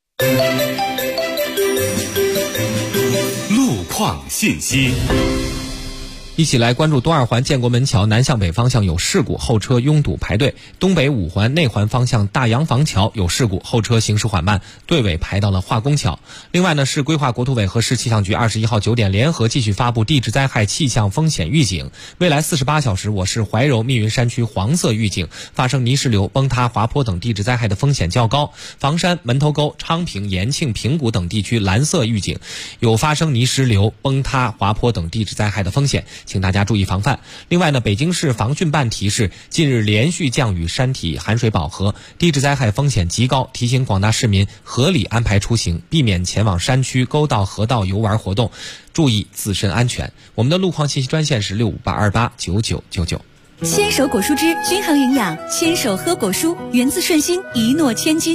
Speaker 2: 路况信息，
Speaker 5: 一起来关注东2环建国门桥南向北方向有事故，后车拥堵排队；东北5环内环方向大洋房桥有事故，后车行驶缓慢，队尾排到了化工桥。另外呢，市规划国土委和市气象局21号9点联合继续发布地质灾害气象风险预警。未来48小时，我市怀柔、密云山区黄色预警，发生泥石流、崩塌、滑坡等地质灾害的风险较高。房山、门头沟、昌平、延庆、平谷等地区蓝色预警，有发生泥石流、崩塌、滑坡等地质灾害的风险。 请大家注意防范。另外呢，北京市防汛办提示，近日连续降雨，山体含水饱和，地质灾害风险极高，提醒广大市民合理安排出行，避免前往山区、沟道、河道游玩活动，注意自身安全。我们的路况信息专线是658289999。
Speaker 1: 牵手果蔬汁均衡营养，牵手喝果蔬，源自顺心，一诺千金。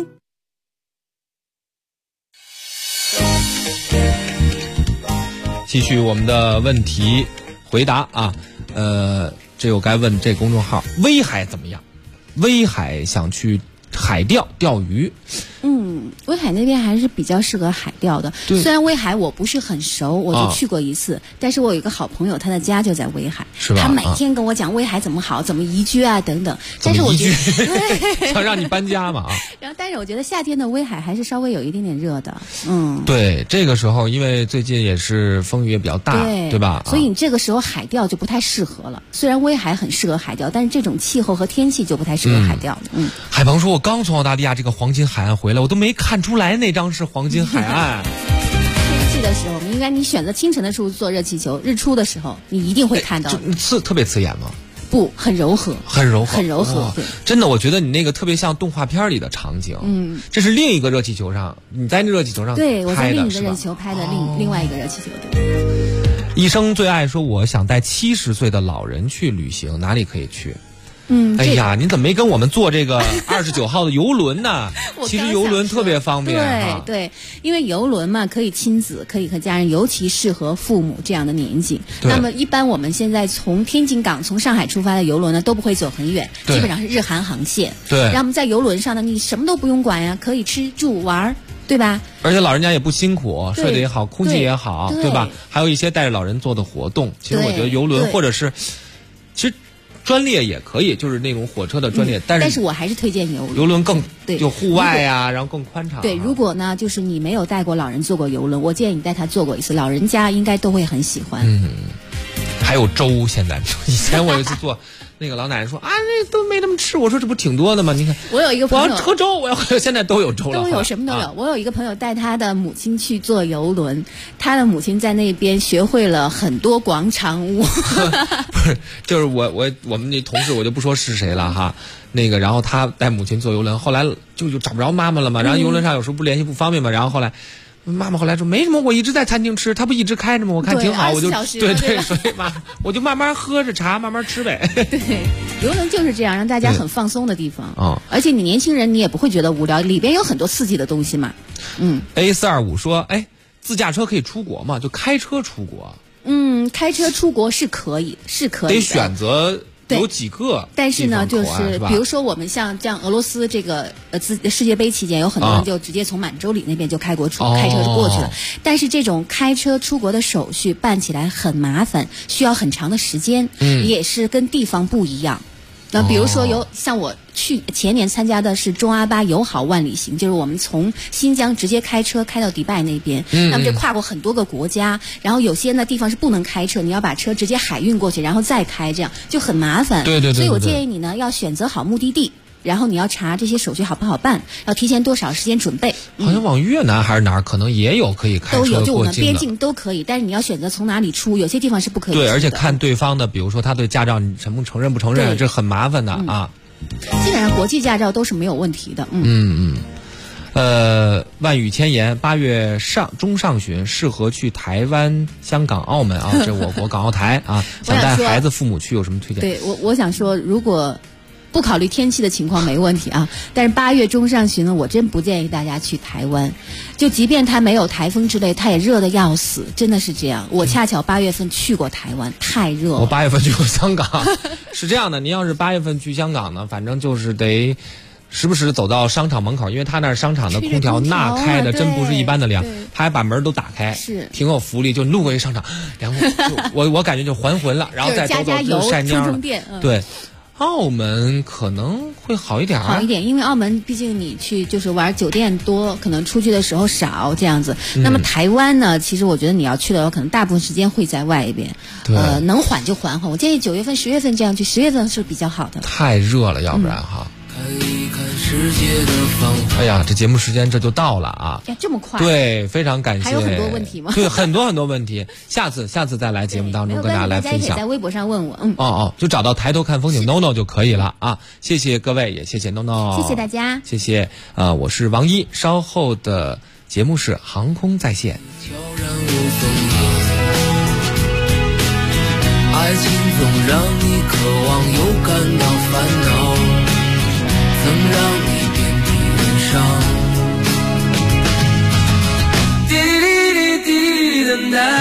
Speaker 5: 继续我们的问题回答啊，这我该问这公众号威海怎么样？威海想去海钓钓鱼。
Speaker 9: 威海那边还是比较适合海钓的。虽然威海我不是很熟，我就去过一次，但是我有一个好朋友，他的家就在威海，
Speaker 5: 是吧？
Speaker 9: 他每天跟我讲威海怎么好，怎么宜居啊等等。但是我觉
Speaker 5: 得想让你搬家嘛
Speaker 9: 然后，但是我觉得夏天的威海还是稍微有一点点热的。
Speaker 5: 对，这个时候因为最近也是风雨也比较大，对吧？
Speaker 9: 所以你这个时候海钓就不太适合了。虽然威海很适合海钓，但是这种气候和天气就不太适合海钓了。
Speaker 5: 海鹏说，我刚从澳大利亚这个黄金海岸回来，我都没看出来那张是黄金海岸。
Speaker 9: 天气的时候，应该你选择清晨的时候做热气球，日出的时候你一定会看到。
Speaker 5: 特别刺眼吗？
Speaker 9: 不，很柔和，
Speaker 5: 很柔和，
Speaker 9: 很柔和。对，
Speaker 5: 真的，我觉得你那个特别像动画片里的场景。这是另一个热气球上，你在那热气球上拍的，
Speaker 9: 对，我在另一个热气球拍的另外一个热气球。
Speaker 5: 一生最爱说，我想带70岁的老人去旅行，哪里可以去？哎呀，您怎么没跟我们坐这个29号的游轮呢？其实游轮特别方便。
Speaker 9: 对，因为游轮嘛，可以亲子，可以和家人，尤其适合父母这样的年纪。那么一般我们现在从天津港、从上海出发的游轮呢，都不会走很远，基本上是日韩航线。
Speaker 5: 对，
Speaker 9: 然后我们在游轮上呢，你什么都不用管呀，可以吃住玩，对吧？
Speaker 5: 而且老人家也不辛苦，睡得也好，空气也好，对吧？还有一些带着老人做的活动。其实我觉得游轮或者是，其实专列也可以，就是那种火车的专列，但是
Speaker 9: 我还是推荐游轮。
Speaker 5: 游轮更有户外呀，然后更宽敞。
Speaker 9: 对，如果呢，就是你没有带过老人坐过游轮，我建议你带他坐过一次，老人家应该都会很喜欢。
Speaker 5: 还有粥，现在以前我有一次坐。那个老奶奶说啊，那都没那么吃。我说这不挺多的吗？你看，
Speaker 9: 我有一个朋友，
Speaker 5: 我要喝粥，现在都有粥了，
Speaker 9: 都有什么都有。我有一个朋友带他的母亲去坐游轮，他的母亲在那边学会了很多广场舞。
Speaker 5: 不是，就是我们那同事，我就不说是谁了哈。那个，然后他带母亲坐游轮，后来就找不着妈妈了嘛。然后游轮上有时候不联系不方便嘛。然后后来。妈妈后来说没什么，我一直在餐厅吃，他不一直开着吗？我看挺好，我就对，所以嘛，我就慢慢喝着茶，慢慢吃呗。
Speaker 9: 对，游轮就是这样，让大家很放松的地方。而且你年轻人你也不会觉得无聊，里边有很多刺激的东西嘛。
Speaker 5: A425说，自驾车可以出国吗？就开车出国？
Speaker 9: 开车出国是可以的，
Speaker 5: 得选择。有几个，
Speaker 9: 但是呢，就是比如说我们像这样俄罗斯这个世界杯期间，有很多人就直接从满洲里那边就开车就过去了。但是这种开车出国的手续办起来很麻烦，需要很长的时间，也是跟地方不一样。那比如说像我前年参加的是中阿巴友好万里行，就是我们从新疆直接开车开到迪拜那边，那么就跨过很多个国家，然后有些呢地方是不能开车，你要把车直接海运过去，然后再开，这样就很麻烦。
Speaker 5: 对，
Speaker 9: 所以我建议你呢要选择好目的地。然后你要查这些手续好不好办，要提前多少时间准备。
Speaker 5: 好像往越南还是哪儿，可能也有可以开车过境的。
Speaker 9: 都有，就我们边境都可以，但是你要选择从哪里出，有些地方是不可以出的。
Speaker 5: 对，而且看对方的，比如说他对驾照你承认不承认，这很麻烦的啊。
Speaker 9: 基本上国际驾照都是没有问题的。
Speaker 5: 万语千言，8月中上旬适合去台湾、香港、澳门啊，这我国港澳台啊。想带孩子、父母去有什么推荐？
Speaker 9: 对，我想说，如果不考虑天气的情况没问题啊，但是8月中上旬呢，我真不建议大家去台湾。就即便它没有台风之类，它也热得要死，真的是这样。我恰巧8月份去过台湾，太热了。
Speaker 5: 我8月份去过香港，是这样的。您要是8月份去香港呢，反正就是得时不时走到商场门口，因为他那商场的空调那开的真不是一般的凉，他还把门都打开，
Speaker 9: 是
Speaker 5: 挺有福利。就路过一商场，凉快，我感觉就还魂了，然后再走走就晒蔫了。对。澳门可能会好一点，
Speaker 9: 因为澳门毕竟你去就是玩酒店多，可能出去的时候少这样子。那么台湾呢，其实我觉得你要去的话，可能大部分时间会在外边。能缓就缓缓。我建议9月份、10月份这样去，10月份是比较好的。
Speaker 5: 太热了，要不然哈。
Speaker 18: 看一看
Speaker 5: 哎呀，这节目时间这就到了啊！
Speaker 9: 呀，这么快？
Speaker 5: 对，非常感谢。
Speaker 9: 还有很多问题吗？
Speaker 5: 对，很多问题，下次再来节目当中跟大家来分享。
Speaker 9: 大家可以在微博上问我，
Speaker 5: 就找到抬头看风景 NONO 就可以了啊！谢谢各位，也谢谢 NONO，
Speaker 9: 谢谢大家，
Speaker 5: 谢谢我是王一，稍后的节目是航空在线。
Speaker 18: 爱情总让你渴望又感到烦恼，曾让你遍体鳞伤。滴滴滴滴等待。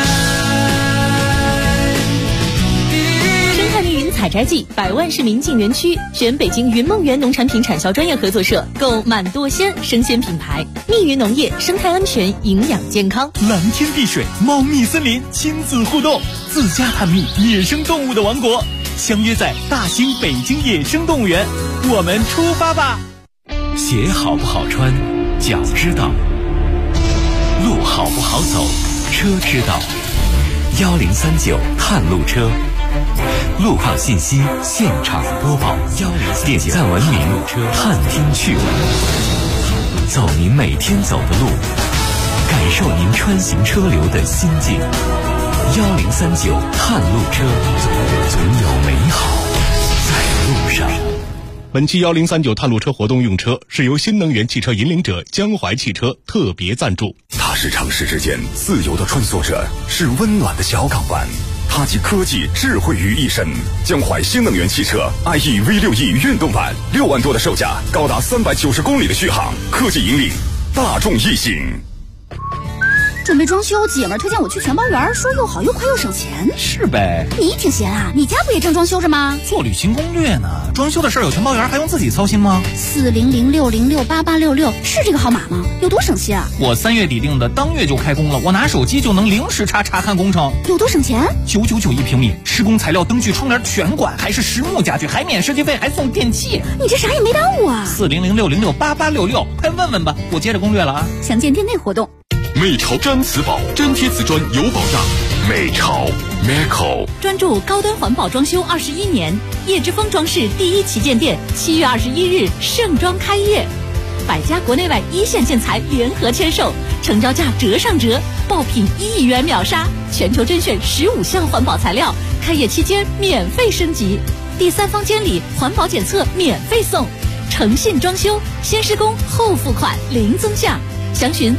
Speaker 12: 生态密云采摘季，100万市民进园区，选北京云梦园农产品产销专业合作社，购满舵鲜生鲜品牌。密云农业，生态安全，营养健康。
Speaker 10: 蓝天碧水，猫蜜森林，亲子互动，自家探秘野生动物的王国，相约在大兴北京野生动物园，我们出发吧！
Speaker 3: 鞋好不好穿，脚知道；路好不好走，车知道。1039探路车，路况信息现场播报，点赞文明，探听趣闻，走您每天走的路，感受您穿行车流的心境。1039探路车，总有美好在路上。
Speaker 8: 本期1039探路车活动用车是由新能源汽车引领者江淮汽车特别赞助。
Speaker 2: 它是城市之间自由的穿梭者，是温暖的小港湾。它集科技智慧于一身。江淮新能源汽车 IE V6E 运动版，6万多的售价，高达390公里的续航，科技引领大众异性。
Speaker 19: 准备装修，姐们推荐我去全包园，说又好又快又省钱。
Speaker 20: 是呗，
Speaker 19: 你挺闲啊，你家不也正装修着吗？
Speaker 20: 做旅行攻略呢，装修的事儿有全包园还用自己操心吗
Speaker 19: ？40060688866是这个号码吗？有多省心啊？
Speaker 20: 我3月底定的，当月就开工了，我拿手机就能零时差查看工程。
Speaker 19: 有多省钱
Speaker 20: ？999一平米，施工材料、灯具、窗帘全管，还是实木家具，还免设计费，还送电器。
Speaker 19: 你这啥也没耽误啊
Speaker 20: ！40060688866，快问问吧，我接着攻略了啊！
Speaker 19: 详见店内活动。
Speaker 2: 美潮毡瓷宝，粘贴瓷砖有保障。美潮 Meco
Speaker 12: 专注高端环保装修21年，叶之峰装饰第一旗舰店7月21日盛装开业，100家国内外一线建材联合签售，成交价折上折，爆品1亿元秒杀，全球甄选15项环保材料，开业期间免费升级，第3方监理环保检测免费送，诚信装修，先施工后付款零增项。详询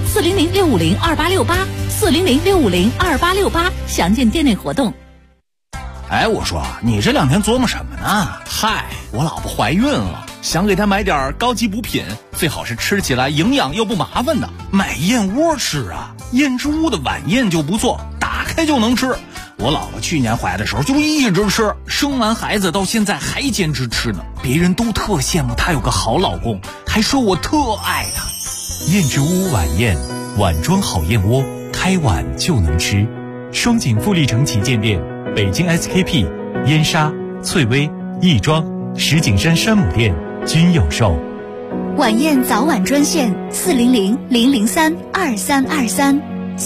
Speaker 12: 400-650-2868，400-650-2868，详见店内活动。
Speaker 20: 哎，我说你这2天琢磨什么呢？嗨，我老婆怀孕了，想给她买点高级补品，最好是吃起来营养又不麻烦的。买燕窝吃啊，燕之屋的晚宴就不错，打开就能吃。我老婆去年怀的时候就一直吃，生完孩子到现在还坚持吃呢。别人都特羡慕她有个好老公，还说我特爱她。燕之屋晚宴，碗装好燕窝，开碗就能吃。双井富力城旗舰店，北京 SKP、燕莎、翠微、亦庄、石景山山姆店均有售。
Speaker 1: 晚宴早晚专线400-003-2323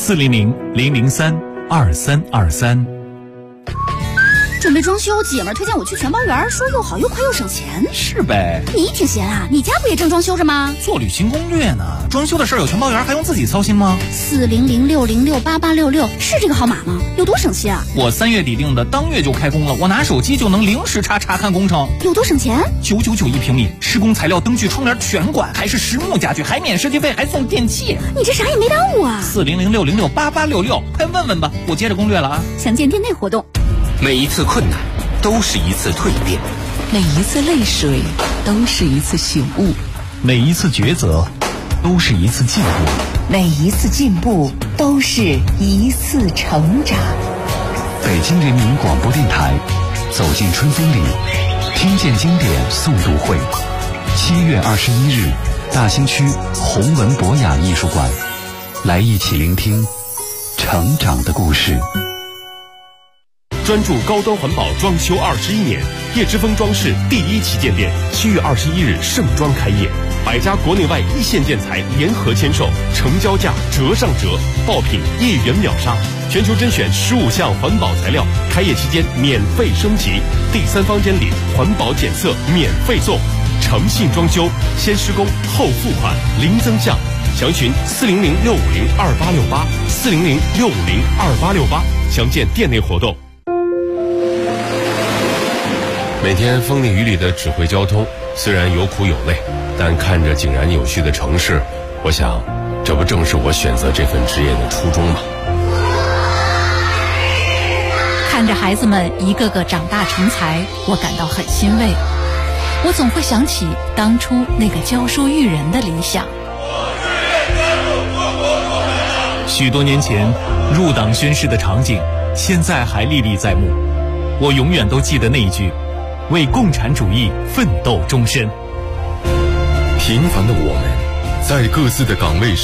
Speaker 20: 400-003-2323。
Speaker 19: 准备装修，姐们推荐我去全包园，说又好又快又省钱。
Speaker 20: 是呗，
Speaker 19: 你挺闲啊，你家不也正装修着吗？
Speaker 20: 做旅行攻略呢，装修的事儿有全包园还用自己操心吗
Speaker 19: ？40060688866是这个号码吗？有多省心啊？
Speaker 20: 我3月底定的，当月就开工了，我拿手机就能零时差查看工程。
Speaker 19: 有多省钱
Speaker 20: ？999一平米，施工材料、灯具、窗帘全管，还是实木家具，还免设计费，还送电器。
Speaker 19: 你这啥也没耽误啊
Speaker 20: ！400-650-8866，快问问吧，我接着攻略了啊！
Speaker 19: 详见店内活动。
Speaker 3: 每一次困难都是一次蜕变，
Speaker 4: 每一次泪水都是一次醒悟，
Speaker 20: 每一次抉择都是一次进步，
Speaker 4: 每一次进步都是一次成长。
Speaker 3: 北京人民广播电台，走进春风里，听见经典诵读会，7月21日，大兴区弘文博雅艺术馆，来一起聆听成长的故事。
Speaker 2: 专注高端环保装修21年，叶之峰装饰第一旗舰店7月21日盛装开业，100家国内外一线建材联合签售，成交价折上折，爆品1亿元秒杀，全球甄选15项环保材料，开业期间免费升级，第3方监理环保检测免费送，
Speaker 21: 诚信装修，先施工后付款，零增项。详询400-650-2868，400-650-2868，详见店内活动。
Speaker 22: 每天风里雨里的指挥交通，虽然有苦有累，但看着井然有序的城市，我想，这不正是我选择这份职业的初衷吗？
Speaker 12: 看着孩子们一个个长大成才，我感到很欣慰。我总会想起当初那个教书育人的理想。
Speaker 10: 许多年前入党宣誓的场景，现在还历历在目。我永远都记得那一句：为共产主义奋斗终身。
Speaker 2: 平凡的我们，在各自的岗位上